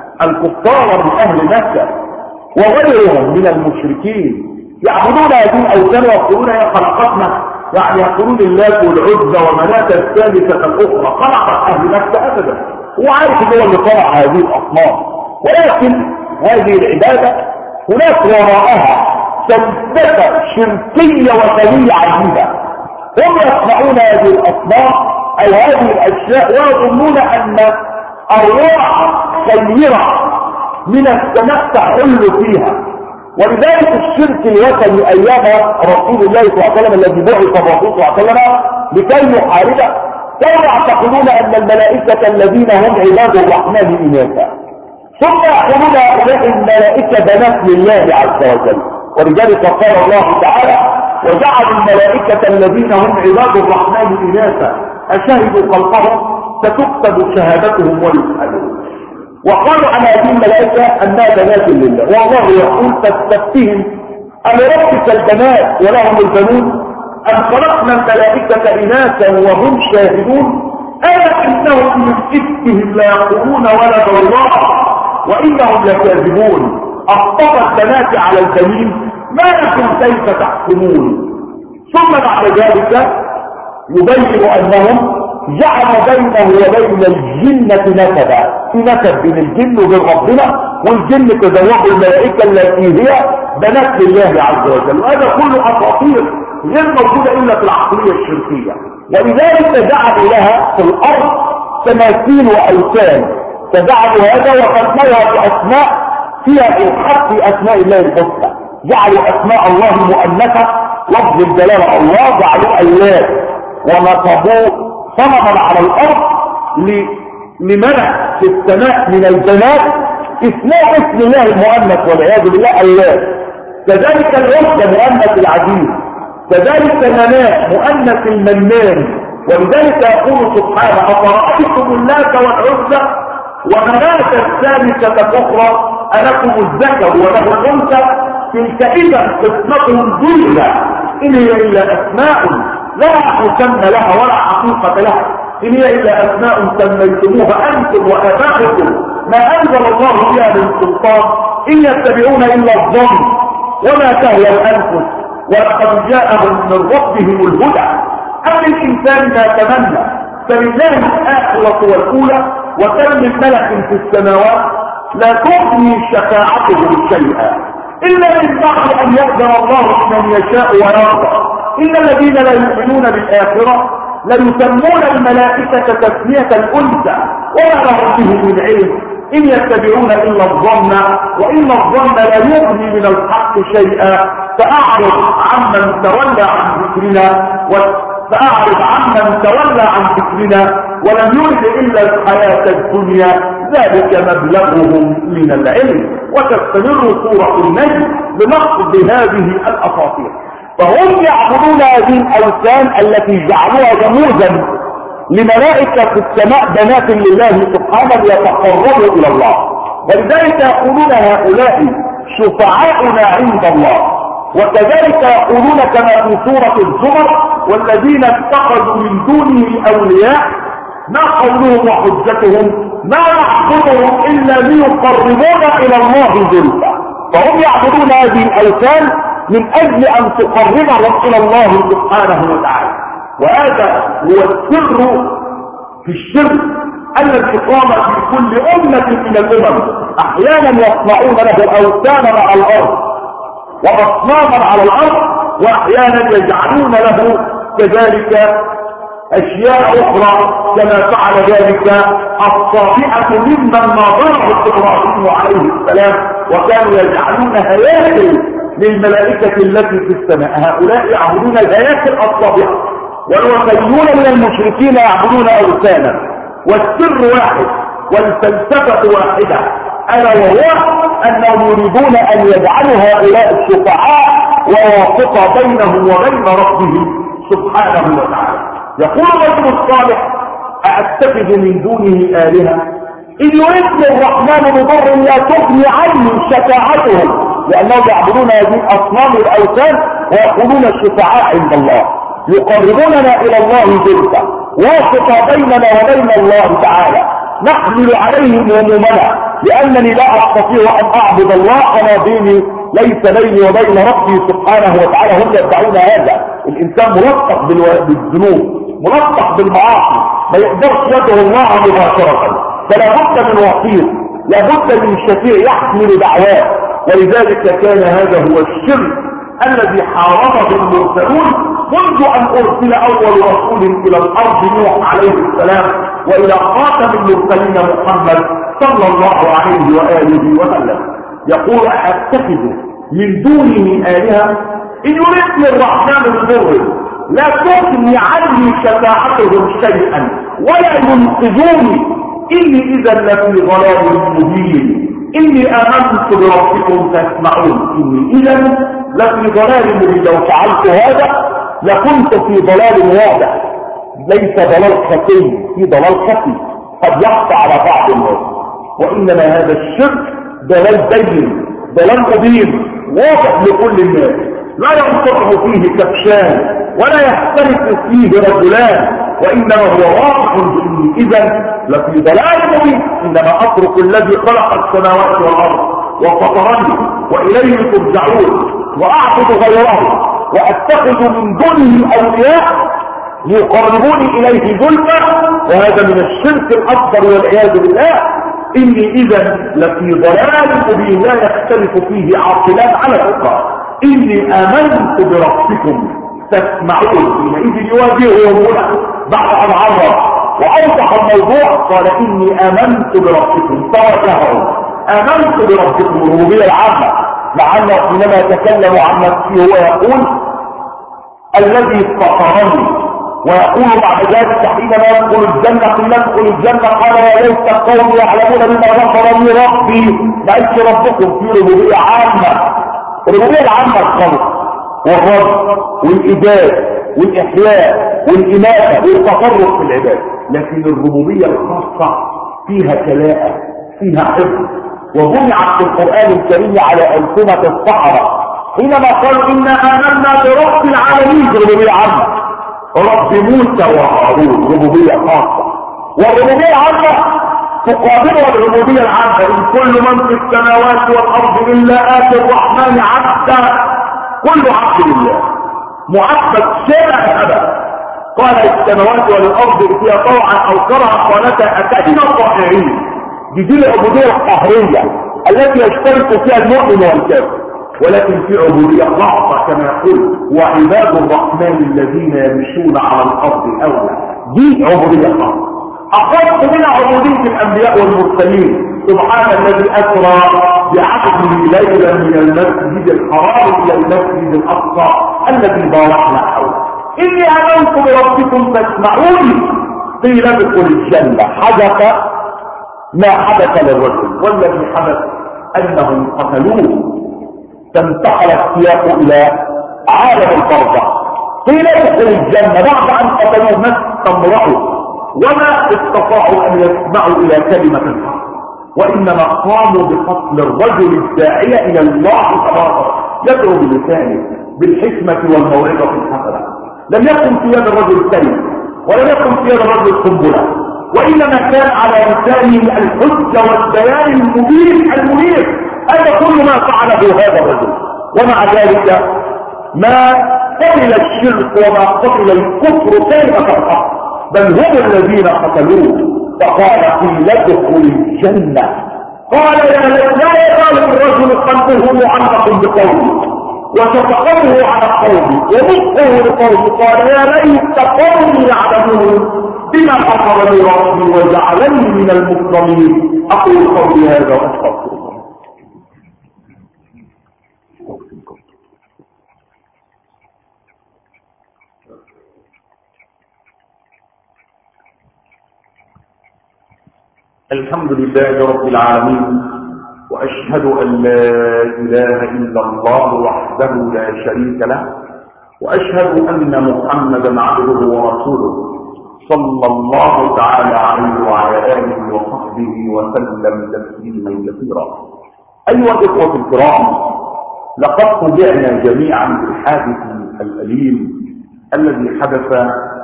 الكفار من أهل مكة وغيرهم من المشركين يعبدون هذه الأوثان ويقولون هي خلقتنا، يعني يقولون اللات والعزى ومناة الثالثة الأخرى خلقت أهل مكة؟ أبدا، هو عارف ان هو اللي طلع هذه الأصنام، ولكن هذه العبادة هناك وراءها فلسفة شركية وثنية عجيبة. هم يصنعون هذه الأصنام أو هذه الأشياء ويظنون أن أرواح خيرة من السماء تحل فيها. ولذلك الشرك الوثني ايام رسول الله صلى الله عليه وسلم الذي بعث الرسول صلى الله عليه وسلم لكي يحاربه، كانوا يعتقدون ان الملائكه الذين هم عباد الرحمن اناثا، ثم يقولون هؤلاء الملائكه بنات لله عز وجل. ولذلك قال الله تعالى: وجعلوا الملائكه الذين هم عباد الرحمن اناثا اشهدوا خلقهم فتكتب شهادتهم ويسالون. وقالوا عن هذه الملائكة أنها بنات لله، والله يقول: فاستفتهم ألربك البنات ولهم البنون أم خلقنا الملائكة إناثا وهم شاهدون ألا إنهم من إفكهم لا يقولون ولد الله وإنهم لكاذبون أصطفى البنات على البنين ما لكم كيف تحكمون. ثم بعد ذلك يبين أنهم جعل بينه وبين الجنة نسبا، في نسب بين الجن وبين ربنا، والجن تزوجوا الملائكة التي هي بنات لله عز وجل. وهذا كله أساطير غير موجودة إلا في العقلية الشركية. ولذلك جعلوا لها في الأرض تماثيل واوثان، فجعلوا هذا وخلقوها باسماء فيها الحق في اسماء الله الحسنى، جعلوا اسماء الله مؤنثه لفظ الجلاله الله، جعلوا اولاد ونصبوا صنما على الارض لمنع في السماء من الجنات اسمه اسم الله المؤنث والعياذ بالله اولاد. كذلك العزة مؤنث العزيز، كذلك مناة مؤنث المنان. ولذلك يقول سبحانه أفرأيتم اللات والعزى ومناة الثالثة الأخرى ألكم الذكر وله الأنثى تلك إذا قسمة ضيزى إن هي إلا أسماء لا مسمى لها ولا حقيقة لها، إن هي إلا أسماء سميتموها أنتم وآباؤكم ما أنزل الله بها من سلطان إن يتبعون إلا الظن وما تهوى الأنفس ولقد جاءهم من ربهم الهدى. أم الإنسان ما تمنى، فلله الآخرة والأولى وكم من ملك في السماوات لا تغني شفاعتهم شيئا إلا من بعد أن يأذن الله لمن يشاء ويرضى. إن الذين لا يؤمنون بالآخرة ليسمون الملائكة تسمية الأنثى وما لهم به من علم إن يتبعون إلا الظن وإن الظن لا يغني من الحق شيئا. فأعرض عمن تولى عن ذكرنا فأعرض عمن تولى عن ذكرنا ولم يرد إلا الحياة الدنيا ذلك مبلغهم من العلم. وتستمر سورة النجم بنقض هذه الأساطير. فهم يعبدون هذه الأوثان التي جعلوها رموزا لملائكة في السماء بنات لله سبحانه ليتقربوا إلى الله. ولذلك يقولون هؤلاء شفعاؤنا عند الله. وكذلك يقولون كما في سورة الزمر والذين اتخذوا من دونه أولياء ما قولهم وحجتهم ما نعبدهم إلا ليقربونا إلى الله زلفى. فهم يعبدون هذه الأوثان من أجل أن تقربهم إلى الله سبحانه وتعالى. وهذا هو السر في الشرك الذي قام في كل أمة من الأمم. أحيانا يصنعون له أوثانا على الأرض وأصناما على الأرض، وأحيانا يجعلون له كذلك أشياء أخرى كما فعل ذلك الصابئة ممن ناظره إبراهيم عليه السلام وكانوا يجعلون هياكل للملائكة التي في السماء. هؤلاء يعبدون الهياكل الصابئة، والوثنيون من المشركين يعبدون أوثانا. والسر واحد والفلسفة واحدة، ألا وهو أنهم يريدون أن يجعلوا هؤلاء الشفعاء وواسطة بينهم وبين ربهم سبحانه وتعالى. يقول الرجل الصالح أأتخذ من دونه آلهة إن يردني الرحمن بضر لا تغني عني شفاعتهم، لأنهم يعبدون هذه الأصنام والأوثان ويقولون الشفعاء عند الله يقربوننا إلى الله زلفى واسطة بيننا وبين الله تعالى نحمل عليهم همومنا، لأنني لا أستطيع أن أعبد الله أنا ديني ليس بيني وبين ربي سبحانه وتعالى. هم يدعون هذا. الإنسان ملطخ بالذنوب ملطخ بالمعاصي ما يقدرش يدعو الله مباشرة، فلا بد من وسيط، لا بد من شفيع يحمل دعواه. ولذلك كان هذا هو الشرك الذي حاربه المرسلون منذ أن أرسل أول رسول إلى الأرض نوح عليه السلام وإلى خاتم المرسلين محمد صلى الله عليه وآله وسلم. يقول أتخذ من دونه آلهة إن يردني الرحمن بضر لا تغني عني شفاعتهم شيئا ولا ينقذوني إني إذا لفي ضلال مبين إني آمنت بربكم فاسمعون. إني إذا لفي ضلال مبين، لو فعلت هذا لكنت في ضلال واضح، ليس ضلال خفي، في ضلال خفي قد يخفى على بعض الناس. وإنما هذا الشرك ضلال بين، ضلال مبين واضح لكل الناس، لا ينطق فيه كبشان ولا يختلف فيه رجلان، وإنما هو واضح إني إذا لفي ضلال مبين. إنما أترك الذي خلق السماوات والأرض وفطرني وإليه ترجعون وأعبد غيره وأتخذ من دونه أولياء ليقربوني إليه زلفى، وهذا من الشرك الأكبر والعياذ بالله. إني إذا لفي ضلال مبين لا يختلف فيه عاقلان على الأخرى. إني آمنت بربكم فاسمعون. حينئذ يواجههم هنا بعد أن عرف واوضح الموضوع، قال اني امنت بربكم تركهم، امنت بربكم الربوبيه العامه، مع انه حينما يتكلم عن نفسه هو يقول الذي فطرني، ويقول بعد ذلك حينما يدخل الجنه قيل ادخل الجنه قال يا ليت القوم يعلمون بما غفر لي ربي. ما قالش ربكم، في ربوبيه عامه، الربوبيه العامه الخلق والرزق والايجاد والاحياء والاماته والتصرف في العباد، لكن الربوبيه الخاصه فيها كلاءه، فيها حفظ، وجمعت في القران الكريم على السنه الصحراء حينما قال انا امنا برب العالمين، ربوبيه عامه، رب موسى وهارون ربوبيه خاصه، والربوبيه العامه تقابلها الربوبيه العامه، ان كل من في السماوات والارض الا اتي الرحمن عبدا، كل عبد لله معبد شبه ابدا. قال السماوات والارض ائتيا طوعا او كرها قالتا اتينا طائعين. دي دي العبوديه القهريه التي يشترك فيها المؤمن والكافر، ولكن في عبوديه خاصه كما يقول وعباد الرحمن الذين يمشون على الارض اولا، دي عبوديه خاصه اخص من عبوديه الانبياء والمرسلين. سبحان الذي اسرى بعبده ليلا من المسجد الحرام الى المسجد الاقصى الذي باركنا حوله. اني امنت بربكم فاسمعوني. قيل ادخل الجنه، حدث ما حدث للرجل، والذي حدث انهم قتلوه، فانتقل السياق الى عالم البرزخ. قيل ادخل الجنه بعد ان قتلوه ما استمروا وما استطاعوا ان يسمعوا الى كلمه الحق، وانما قاموا بقتل الرجل الداعيه الى الله تبارك يدعو بلسانه بالحكمه والموعظه الحسنه. لم يكن في يد الرجل سيف، ولم يكن في يد الرجل قنبله، وانما كان على لسانه الحجه والبيان المبين المنير. هذا كل ما فعله هذا الرجل، ومع ذلك ما قتل الشرك وما قتل الكفر كلمه الحق، بل هم الذين قتلوه. فقال قيل ادخل الجنه. قال يا ليت لا يزال الرجل قلبه معلق بقوله وشفقته على قومه ومسكه لقومه، قال يا ليت قومي يعلمون بما غفر لي ربي وجعلني من المكرمين. اقول قولي هذا واستغفر الله. الحمد لله رب العالمين، وأشهد أن لا إله إلا الله وحده لا شريك له، وأشهد أن محمدا عبده ورسوله صلى الله تعالى عليه وعلى آله وصحبه وسلم تسليما كثيرا. أيها الإخوة الكرام، لقد فوجئنا جميعا بالحادث الأليم الذي حدث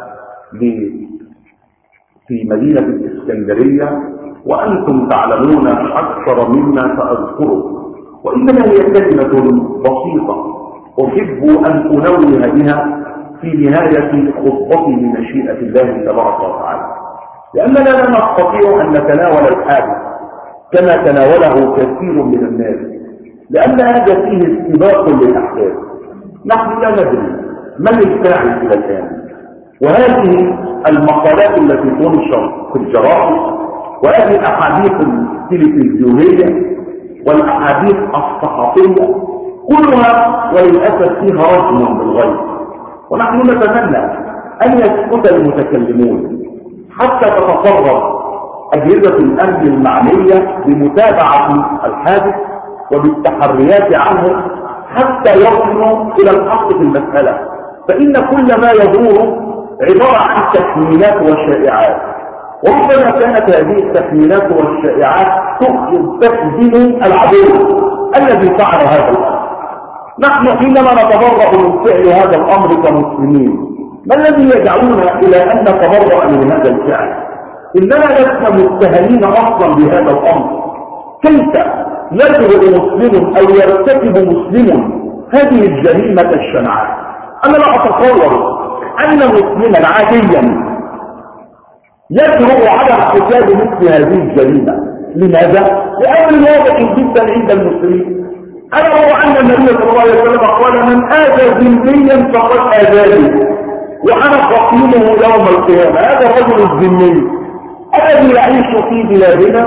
في مدينة الإسكندرية، وأنتم تعلمون أكثر مما سأذكره، وإنما هي كلمة بسيطة أحب أن أنوه بها في نهاية خطبتي بمشيئة الله تبارك وتعالى، لأننا لا نستطيع أن نتناول الحادث كما تناوله كثير من الناس، لأن هذا فيه استباق للأحداث. نحن لا ندري من الفاعل إلى الآن، وهذه المقالات التي تنشر في الجرائد وهذه الأحاديث التلفزيونية والأحاديث الصحفية كلها وللأسف فيها رجم بالغيب، ونحن نتمنى أن يسكت المتكلمون حتى تتصرف أجهزة الأمن المعنية بمتابعة الحادث وبالتحريات عنه حتى يصلوا إلى الحق في المسألة، فإن كل ما يدور عبارة عن تخمينات وشائعات، وربما كانت هذه التخمينات والشائعات تخدم العدو الذي فعل هذا الأمر. نحن حينما نتبرأ من فعل هذا الأمر كمسلمين، ما الذي يدعونا إلى أن نتبرأ من هذا الفعل؟ إننا لسنا متهمين أصلا بهذا الأمر. كيف يجرؤ مسلم أو يرتكب مسلم هذه الجريمة الشنعاء؟ أنا لا أتصور أن مسلما عاديا يجرؤ على ارتكاب مثل هذه الجريمة. لماذا؟ لأمر واضح جدا عند المسلمين. أنا أرى أن النبي صلى الله عليه وسلم قال من آذى ذميا فقد آذاني، وأنا خصيمه يوم القيامة. هذا الرجل الذمي الذي يعيش في بلادنا،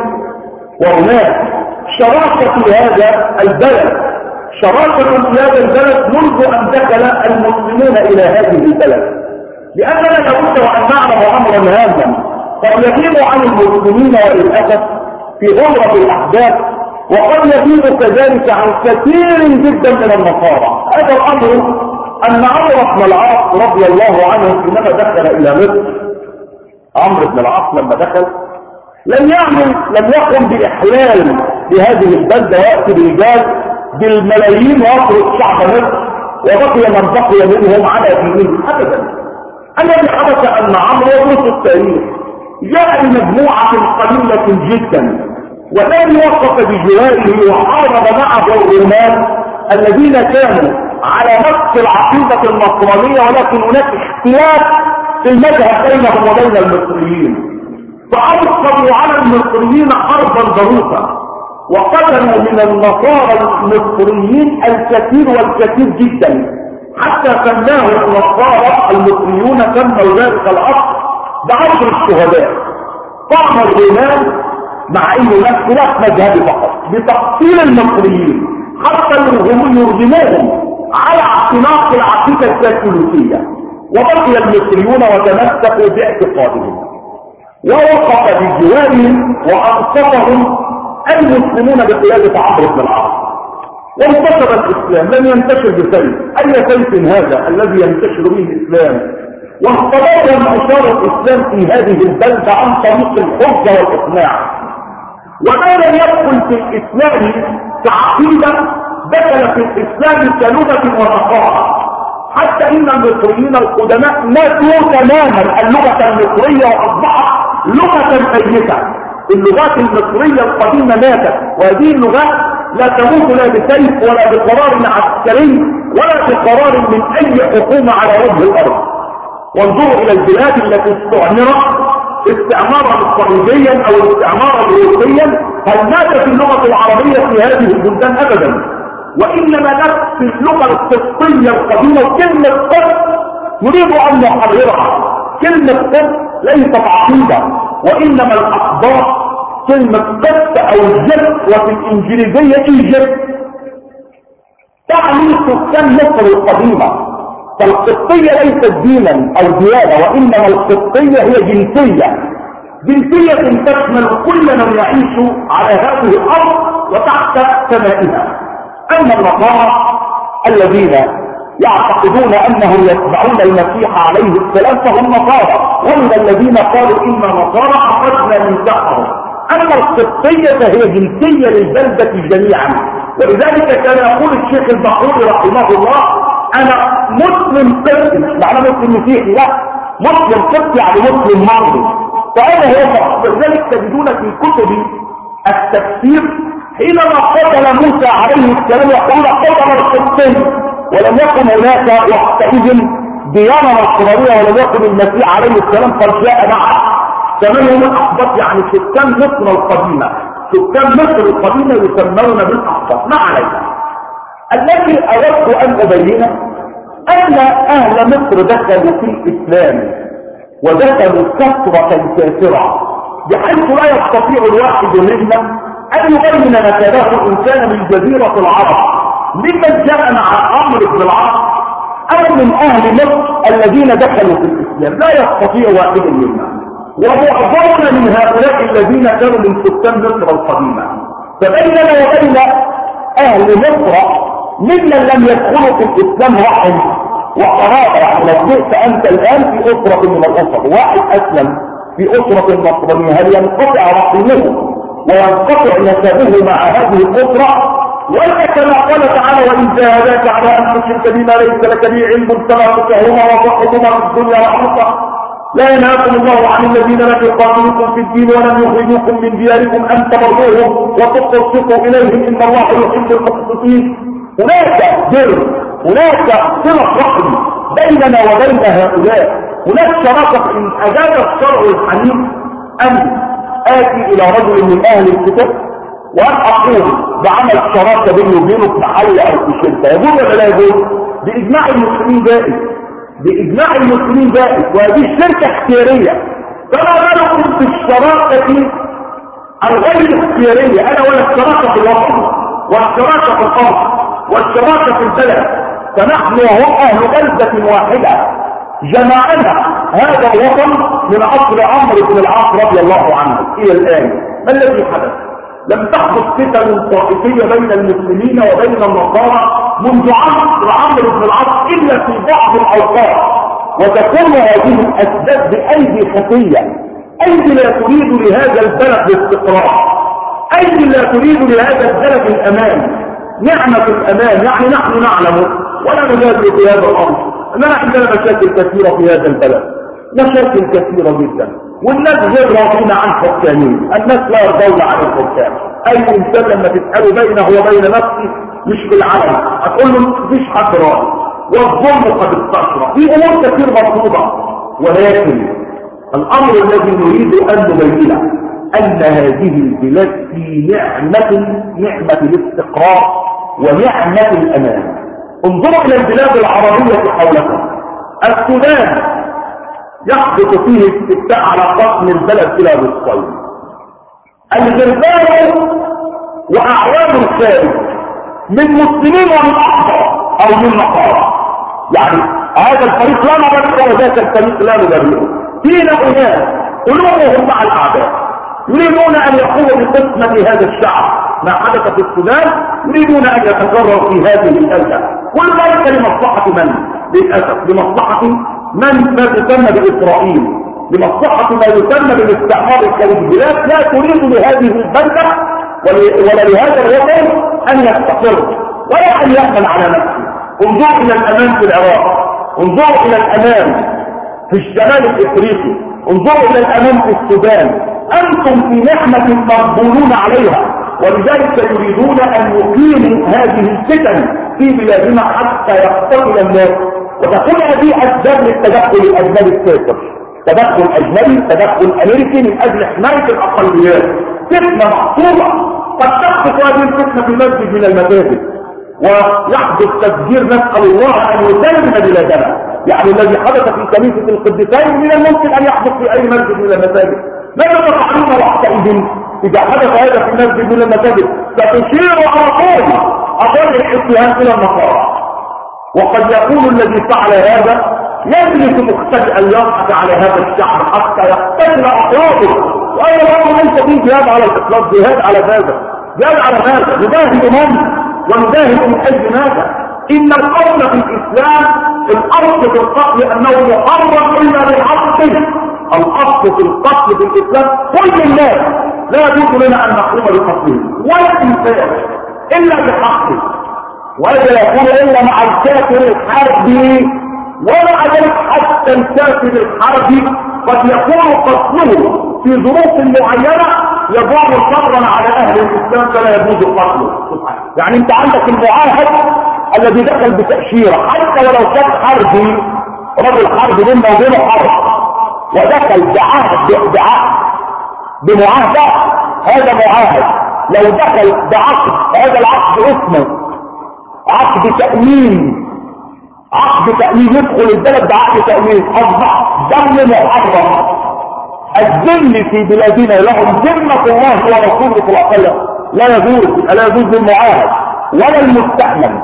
وهناك شراكة في هذا البلد، شراكة في هذا البلد منذ أن دخل المسلمون إلى هذه البلد، لأننا لابد وأن نعلم أمرا هاما قد يغيب عن المسلمين وللأسف في غمرة الأحداث، وقد يغيب كذلك عن كثير جدا من النصارى. هذا الأمر أن عمرو بن العاص رضي الله عنه حينما دخل إلى مصر، عمرو بن العاص لما دخل لم يعمل لم يقم بإحلال بهذه البلدة ويأتي برجال بالملايين ويطرد شعب مصر وبقي من بقي منهم على دينهم أبدا. الذي حدث أن عمرو يدرس التاريخ جاء بمجموعة قليلة جدا ولم يوقف بجواره وحارب معه الرومان الذين كانوا على نفس العقيدة النصرانية، ولكن هناك اختلاف في المذهب بينهم وبين المصريين، فأوقفوا على المصريين حربا ضروسا وقتلوا من النصارى المصريين الكثير والكثير جدا، حتى سماه النصارى المصريون سموا ذلك العصر بعصر الشهداء. طعن الرومان مع انه اختلاف مذهبي فقط بتقتيل المصريين حتى يرغموهم على اعتناق العقيدة الكاثوليكية، وبقي المصريون وتمسكوا باعتقادهم، ووقف بجوارهم وانصفهم المسلمون بقيادة عمرو بن العاص، وانتشر الاسلام. لم ينتشر بسيف، اي سيف هذا الذي ينتشر به الاسلام؟ واستمر انتشار الاسلام في هذه البلدة عن طريق الحجة والاقناع، وما لم يدخل في الاسلام كعقيدة دخل في الاسلام كلغة ونصارى، حتى ان المصريين القدماء نسوا تماما اللغة المصرية واصبحت لغة ميتة. اللغات المصرية القديمة ماتت، وهذه اللغات لا تموت لا بسيف ولا بقرار عسكري ولا بقرار من اي حكومة على وجه الارض. وانظروا الى البلاد التي استعمرت استعمارا صليبيا او استعمارا روسيا، هل ماتت اللغة العربية في هذه البلدان؟ ابدا، وانما نفس اللغة القبطية القديمة. كلمة قبط نريد ان نحررها. كلمة قبط ليست عقيدة، وانما الاقباط كلمة قبط او الجبت، وفي الانجليزية ايجيبت، تعني سكان مصر القديمة. فالقبطية ليست دينا او ديانة، وانما القبطية هي جنسية، جنسية تشمل كل من يعيش على هذه الارض وتحت سمائها. اما النصارى الذين يعتقدون انهم يتبعون المسيح عليه السلام فهم نصارى، ومن الذين قالوا ان نصارى اخذنا ميثاقهم. اما القبطية فهي جنسية للبلدة جميعا، ولذلك كان يقول الشيخ البحوري رحمه الله: انا مسلم قبطي، مش معنى مسلم مسيحي، لا، مسلم قبطي يعني مسلم مصري. فهذا هو فرق. لذلك تجدون في كتب التفسير حينما قتل موسى عليه السلام يقول قتل القبطي، ولم يكن هناك وقتئذ ديانة نصرانية، ولم يكن المسيح عليه السلام قد جاء معه. فمنهم الأقباط يعني سكان مصر القديمة، سكان مصر القديمة يسمون بالأقباط. ما علينا. الذي أردت أن أبينه أن أهل مصر دخلوا في الإسلام ودخلوا كثرة كثيرة، بحيث لا يستطيع الواحد منا أن يبين نسبه إن كان من جزيرة العرب ممن جاء مع عمرو بن العاص أو من أهل مصر الذين دخلوا في الإسلام، لا يستطيع واحد منا. ومعظمنا من هؤلاء الذين كانوا من سكان مصر القديمة. فبيننا وبين أهل مصر ممن لم يدخلوا في الإسلام رحم وقرابة. يعني لو جئت أنت الآن في أسرة من الأسر، واحد أسلم في أسرة النصرانية، هل ينقطع رحمه وينقطع نسبه مع هذه الأسرة؟ ولا كما قال تعالى: وإن جاهداك على أن تشرك بما ليس لك به علم فلا تطعهما وصاحبهما في الدنيا معروفا. لا ينهاكم الله عن الذين لم يقاتلوكم في الدين ولم يخرجوكم من دياركم أن تبروهم وتقسطوا إليهم إن الله يحب المقسطين. هناك بر، هناك صلة رحم بيننا وبين هؤلاء، هناك شراكة. إن أجاب الشرع الحنيف أن آتي إلى رجل من أهل الكتاب وأن أقول بعمل شراكة بيني وبينه في محل أو في شركة، يقول ولا لا يقول؟ بإجماع المسلمين دائم. بإجماع المسلمين جائز، وهذه الشركة اختيارية. فما بالكم بالشراكة الغير اختيارية، أنا ولا الشراكة في الوطن والشراكة في الأرض والشراكة في البلد، فنحن وهم أهل بلدة واحدة جمعنا هذا الوطن من عصر عمرو بن العاص رضي الله عنه إلى الآن. ما الذي حدث؟ لم تحدث فتن طائفية بين المسلمين وبين النصارى منذ عصر عمرو بن العاص إلا في بعض الأوقات، وتكون هذه الأسباب بأيدي خفية، أيدي لا تريد لهذا البلد الاستقرار، أيدي لا تريد لهذا البلد الأمان، نعمة الأمان. يعني نحن نعلم ولا نجادل في هذا الأمر أننا عندنا مشاكل كثيرة في هذا البلد، مشاكل كثيرة جدا، والناس غير راضين عن حكامين، الناس لا يرضون عن الحكام. أي إنسان لما تسأله بينه وبين نفسه مش بالعلم هتقول له مفيش حد راضي، والظلم قد استشرى في أمور كثير مرفوضة. ولكن الأمر الذي نريد أن نبينه أن هذه البلاد في نعمة نعمة الاستقرار ونعمة الأمان. انظروا إلى البلاد العربية حولكم. السودان يحدث فيه استفتاء على قسم البلد إلى نصفين، الجزائر وأعوام الخارج من مسلمين ومن أحرار أو من نصارى. يعني هذا الفريق لا نبرئه وذاك الفريق لا نبرئه. فينا أناس قلوبهم مع الأعداء يريدون أن يقوموا بقسمة هذا الشعب. ما حدث في السودان يريدون أن يتكرر في هذه البلدة، كل ذلك لمصلحة من؟ للأسف لمصلحة من ما تسمى بإسرائيل، لمصلحة ما يسمى بالاستعمار الخارجي. البلاد لا تريد لهذه البلدة ولا لهذا الوطن أن يستقر ولا أن يأمن على نفسه. انظروا إلى الأمان في العراق، انظروا إلى الأمان في الشمال الإفريقي، انظروا إلى الأمان في السودان. أنتم في نعمة مقبولون عليها، ولذلك يريدون أن يقيموا هذه الفتن في بلادنا حتى يقتتل الناس، وتكون هذه أسباب للتدخل الأجنبي السافر، تدخل أجنبي، تدخل أمريكي من أجل حماية الأقليات. فتنة محصورة قد تحدث هذه الفتنة في مسجد من المساجد، ويحدث تفجير، نسأل الله أن يسلم بلادنا. يعني الذي حدث في كنيسة القديسين من الممكن أن يحدث في أي مسجد من المساجد. ماذا تفعلون وقتئذ إذا حدث هذا في مسجد من المساجد؟ ستشير على طول أطار الاتهام إلى النصارى، وقد يكون الذي فعل هذا يجلس مختبئا يضحك على هذا الشعب حتى يقتتل أفراده. وأنا الأمر ليس فيه جهاد على الإطلاق، جهاد على هذا، جهاد على هذا، نجاهد من ونجاهد من أجل ماذا؟ إن الأصل في الإسلام، الأصل في القتل أنه يحرم إلا بالعقل. الأصل في القتل في الإسلام كل الناس لا يجوز لنا أن نقوم بقتلهم ولا إنسان إلا بحقه، ولا يكون إلا مع الكافر الحربي. ومع ذلك حتى الكافر الحربي قد يكون قتله في ظروف معينة يضر شرا على أهل الإسلام فلا يجوز قتله. يعني أنت عندك المعاهد الذي دخل بتأشيرة حتى ولو كان حربي، رجل حرب بيننا وبينه حرب، ودخل بعهد بعهد بمعاهدة، هذا معاهد. لو دخل بعقد، هذا العقد اسمه عقد تأمين، عقد تأمين، يدخل البلد بعقد تأمين، أصبح دم محرم. الذل في بلادنا لهم ذمة الله ورسوله صلى الله عليه وسلم لا يجوز، لا يجوز المعاهد ولا المستأمن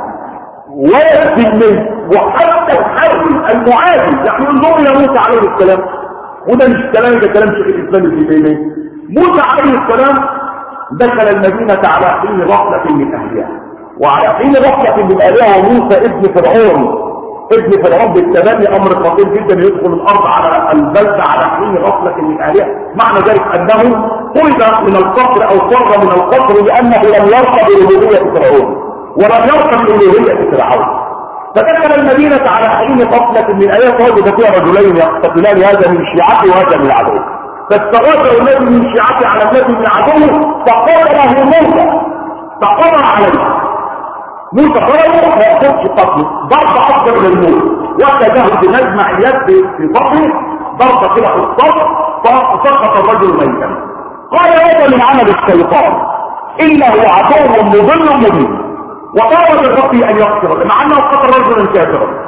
ولا الذمي وحتى الحرب المعادي. يعني انظروا إلى موسى عليه السلام، وده مش كلام، ده كلام شيخ الإسلام ابن تيمية. موسى عليه السلام دخل المدينة على حين غفلة من أهلها، وعلى حين غفلة من أهلها وموسى ابن فرعون، ابن فرعون بالتبني أمر خطير جدا، يدخل الأرض على البلدة على حين غفلة من أهلها. معنى ذلك أنه خرج من القصر أو فر من القصر لأنه لم يرقى بألوهية فرعون ولم يرقى بألوهية فرعون. فدخل المدينة على حين غفلة من آيات وجد فيها رجلين يقتتلان، هذا من شيعته وهذا من عدوه، فاستغاث الذي من شيعته على الذي من عدوه فقال له موسى، فقضى عليه موسى خرجوا ما يأخذش قتله، ضرب أكثر من الموت، وكذاه بنجمع اليد في بطنه ضرب كده في الصدر فسقط الرجل ميتا. قال هذا من عمل الشيطان إنه عدو مضل مبين، وطلب الرب أن يقتله مع أنه قتل رجلا كافرا.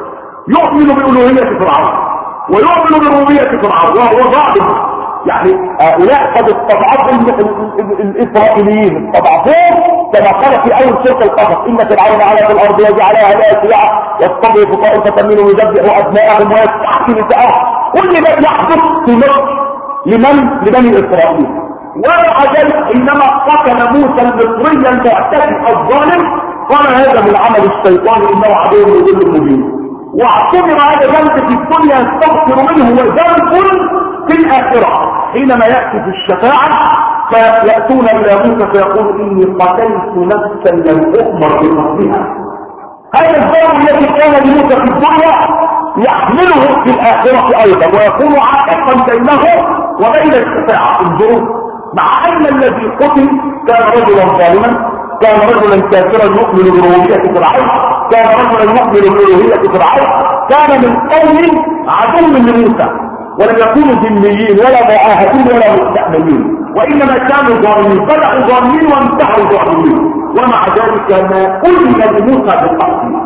يؤمن بألوهية فرعون ويؤمن بربوبية فرعون وهو ظالم. يعني هؤلاء قد استضعفوا الإسرائيليين، استضعفوه كما قال في أول سورة القصص: إن فرعون علا في الأرض وجعلها هدايا شيعا يستضعف طائفة منهم يذبح أبناءهم ويستحيي نساءهم. كل ده يحدث في مصر لمن؟ لبني إسرائيل. ومع ذلك حينما قتل موسى المصري المعتدي الظالم قال: هذا من عمل الشيطان إنه عدو مضل مبين. واعتبر هذا ذنب في الدنيا يستغفر منه وذنب في الآخرة. حينما يأتي في الشفاعة فيأتون إلى موسى فيقول: إني قتلت نفسا لم أؤمر بقتلها. هذا الذنب الذي كان لموسى في الدنيا يحمله في الآخرة أيضا ويكون عائقا بينه وبين الشفاعة. انظروا، مع أن الذي قتل كان رجلا ظالما، كان رجلا كافرا يؤمن بربوبية فرعون، كان رجلا يؤمن بألوهية فرعون، كان من قوم عدو لموسى، ولم يكونوا ذميين ولا معاهدين ولا مستأمنين، وإنما كانوا ظالمين، بدأوا ظالمين وانتهوا ظالمين. ومع ذلك ما قتل لموسى بالقتل.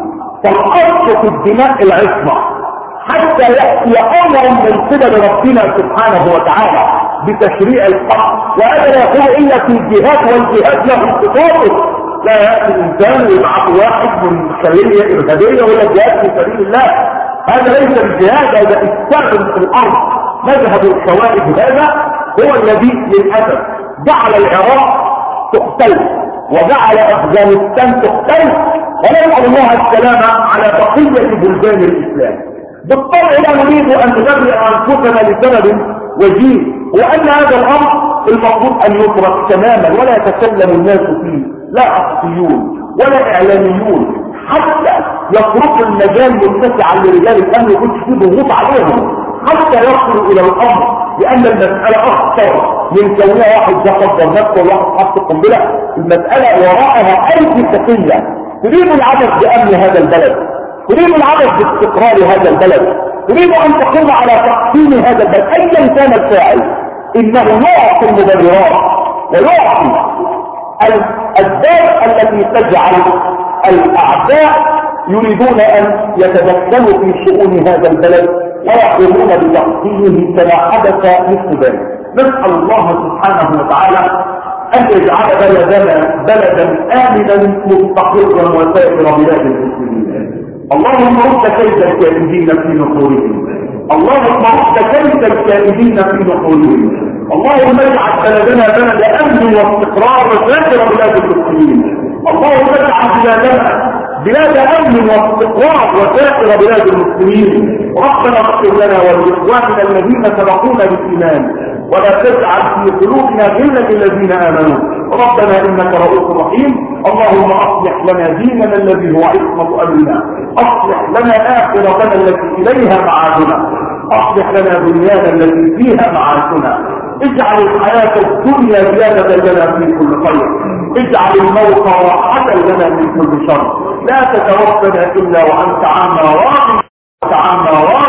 فالأصل في الدماء العصمة حتى يأتي أمر من قبل ربنا سبحانه وتعالى بتشريع القتل، وهذا لا يكون إلا في الجهاد، والجهاد له خطوطه. لا يأتي الإنسان ويبعث واحد من خلية إرهابية ولا جهاد في سبيل الله. هذا ليس الجهاد، هذا إفساد في الأرض. مذهب الخوارج هذا هو الذي للأسف جعل العراق تقتل وجعل أفغانستان تقتل، ونسأل الله السلامة على بقية بلدان الإسلام. بالطبع لا نريد أن نجري أنفسنا لسبب وجيه، وأن هذا الأمر المفروض أن يترك تماما ولا يتكلم الناس فيه، لا أصحيون ولا إعلاميون، حتى يتركوا المجال متسعا لرجال الأمن يكون في ضغوط عليهم حتى يصلوا إلى الأمر، لأن المسألة أخطر من كونها واحد قدر نفسه وواحد حط قنبلة. المسألة وراءها ألف خطية. تريد العبث بأمن هذا البلد، تريد العبث باستقرار هذا البلد، تريد أن تقوم على تقسيم هذا البلد أيا كان الفاعل. إنه يعطي المبررات ويعطي الأسباب التي تجعل الأعداء يريدون أن يتدخلوا في شؤون هذا البلد ويقومون بتقسيمه كما حدث مثل ذلك. نسأل الله سبحانه وتعالى أن يجعل بلدنا بلدا آمنا مستقرا وسائر بلاد المسلمين. اللهم رد كيد الكائدين في نحورهم، اللهم رد كيد الكائدين في نحورهم. اللهم اجعل بلدنا بلد امن واستقرار وسائر بلاد المسلمين. اللهم اجعل بلادنا بلاد امن واستقرار وسائر بلاد المسلمين. ربنا اغفر لنا ولاخواننا الذين سبقونا بالايمان ولا تجعل في قلوبنا غلا للذين امنوا. ربنا انك رؤوف رحيم. اللهم اصلح لنا ديننا الذي هو عصمة امرنا، اصلح لنا اخرتنا التي اليها معادنا، اصلح لنا دنيانا التي فيها معاشنا. اجعل الحياة الدنيا زيادة لنا في كل خير، اجعل الموت راحة لنا من كل شر. لا تتوفنا الا وانت عنا راض، عنا راض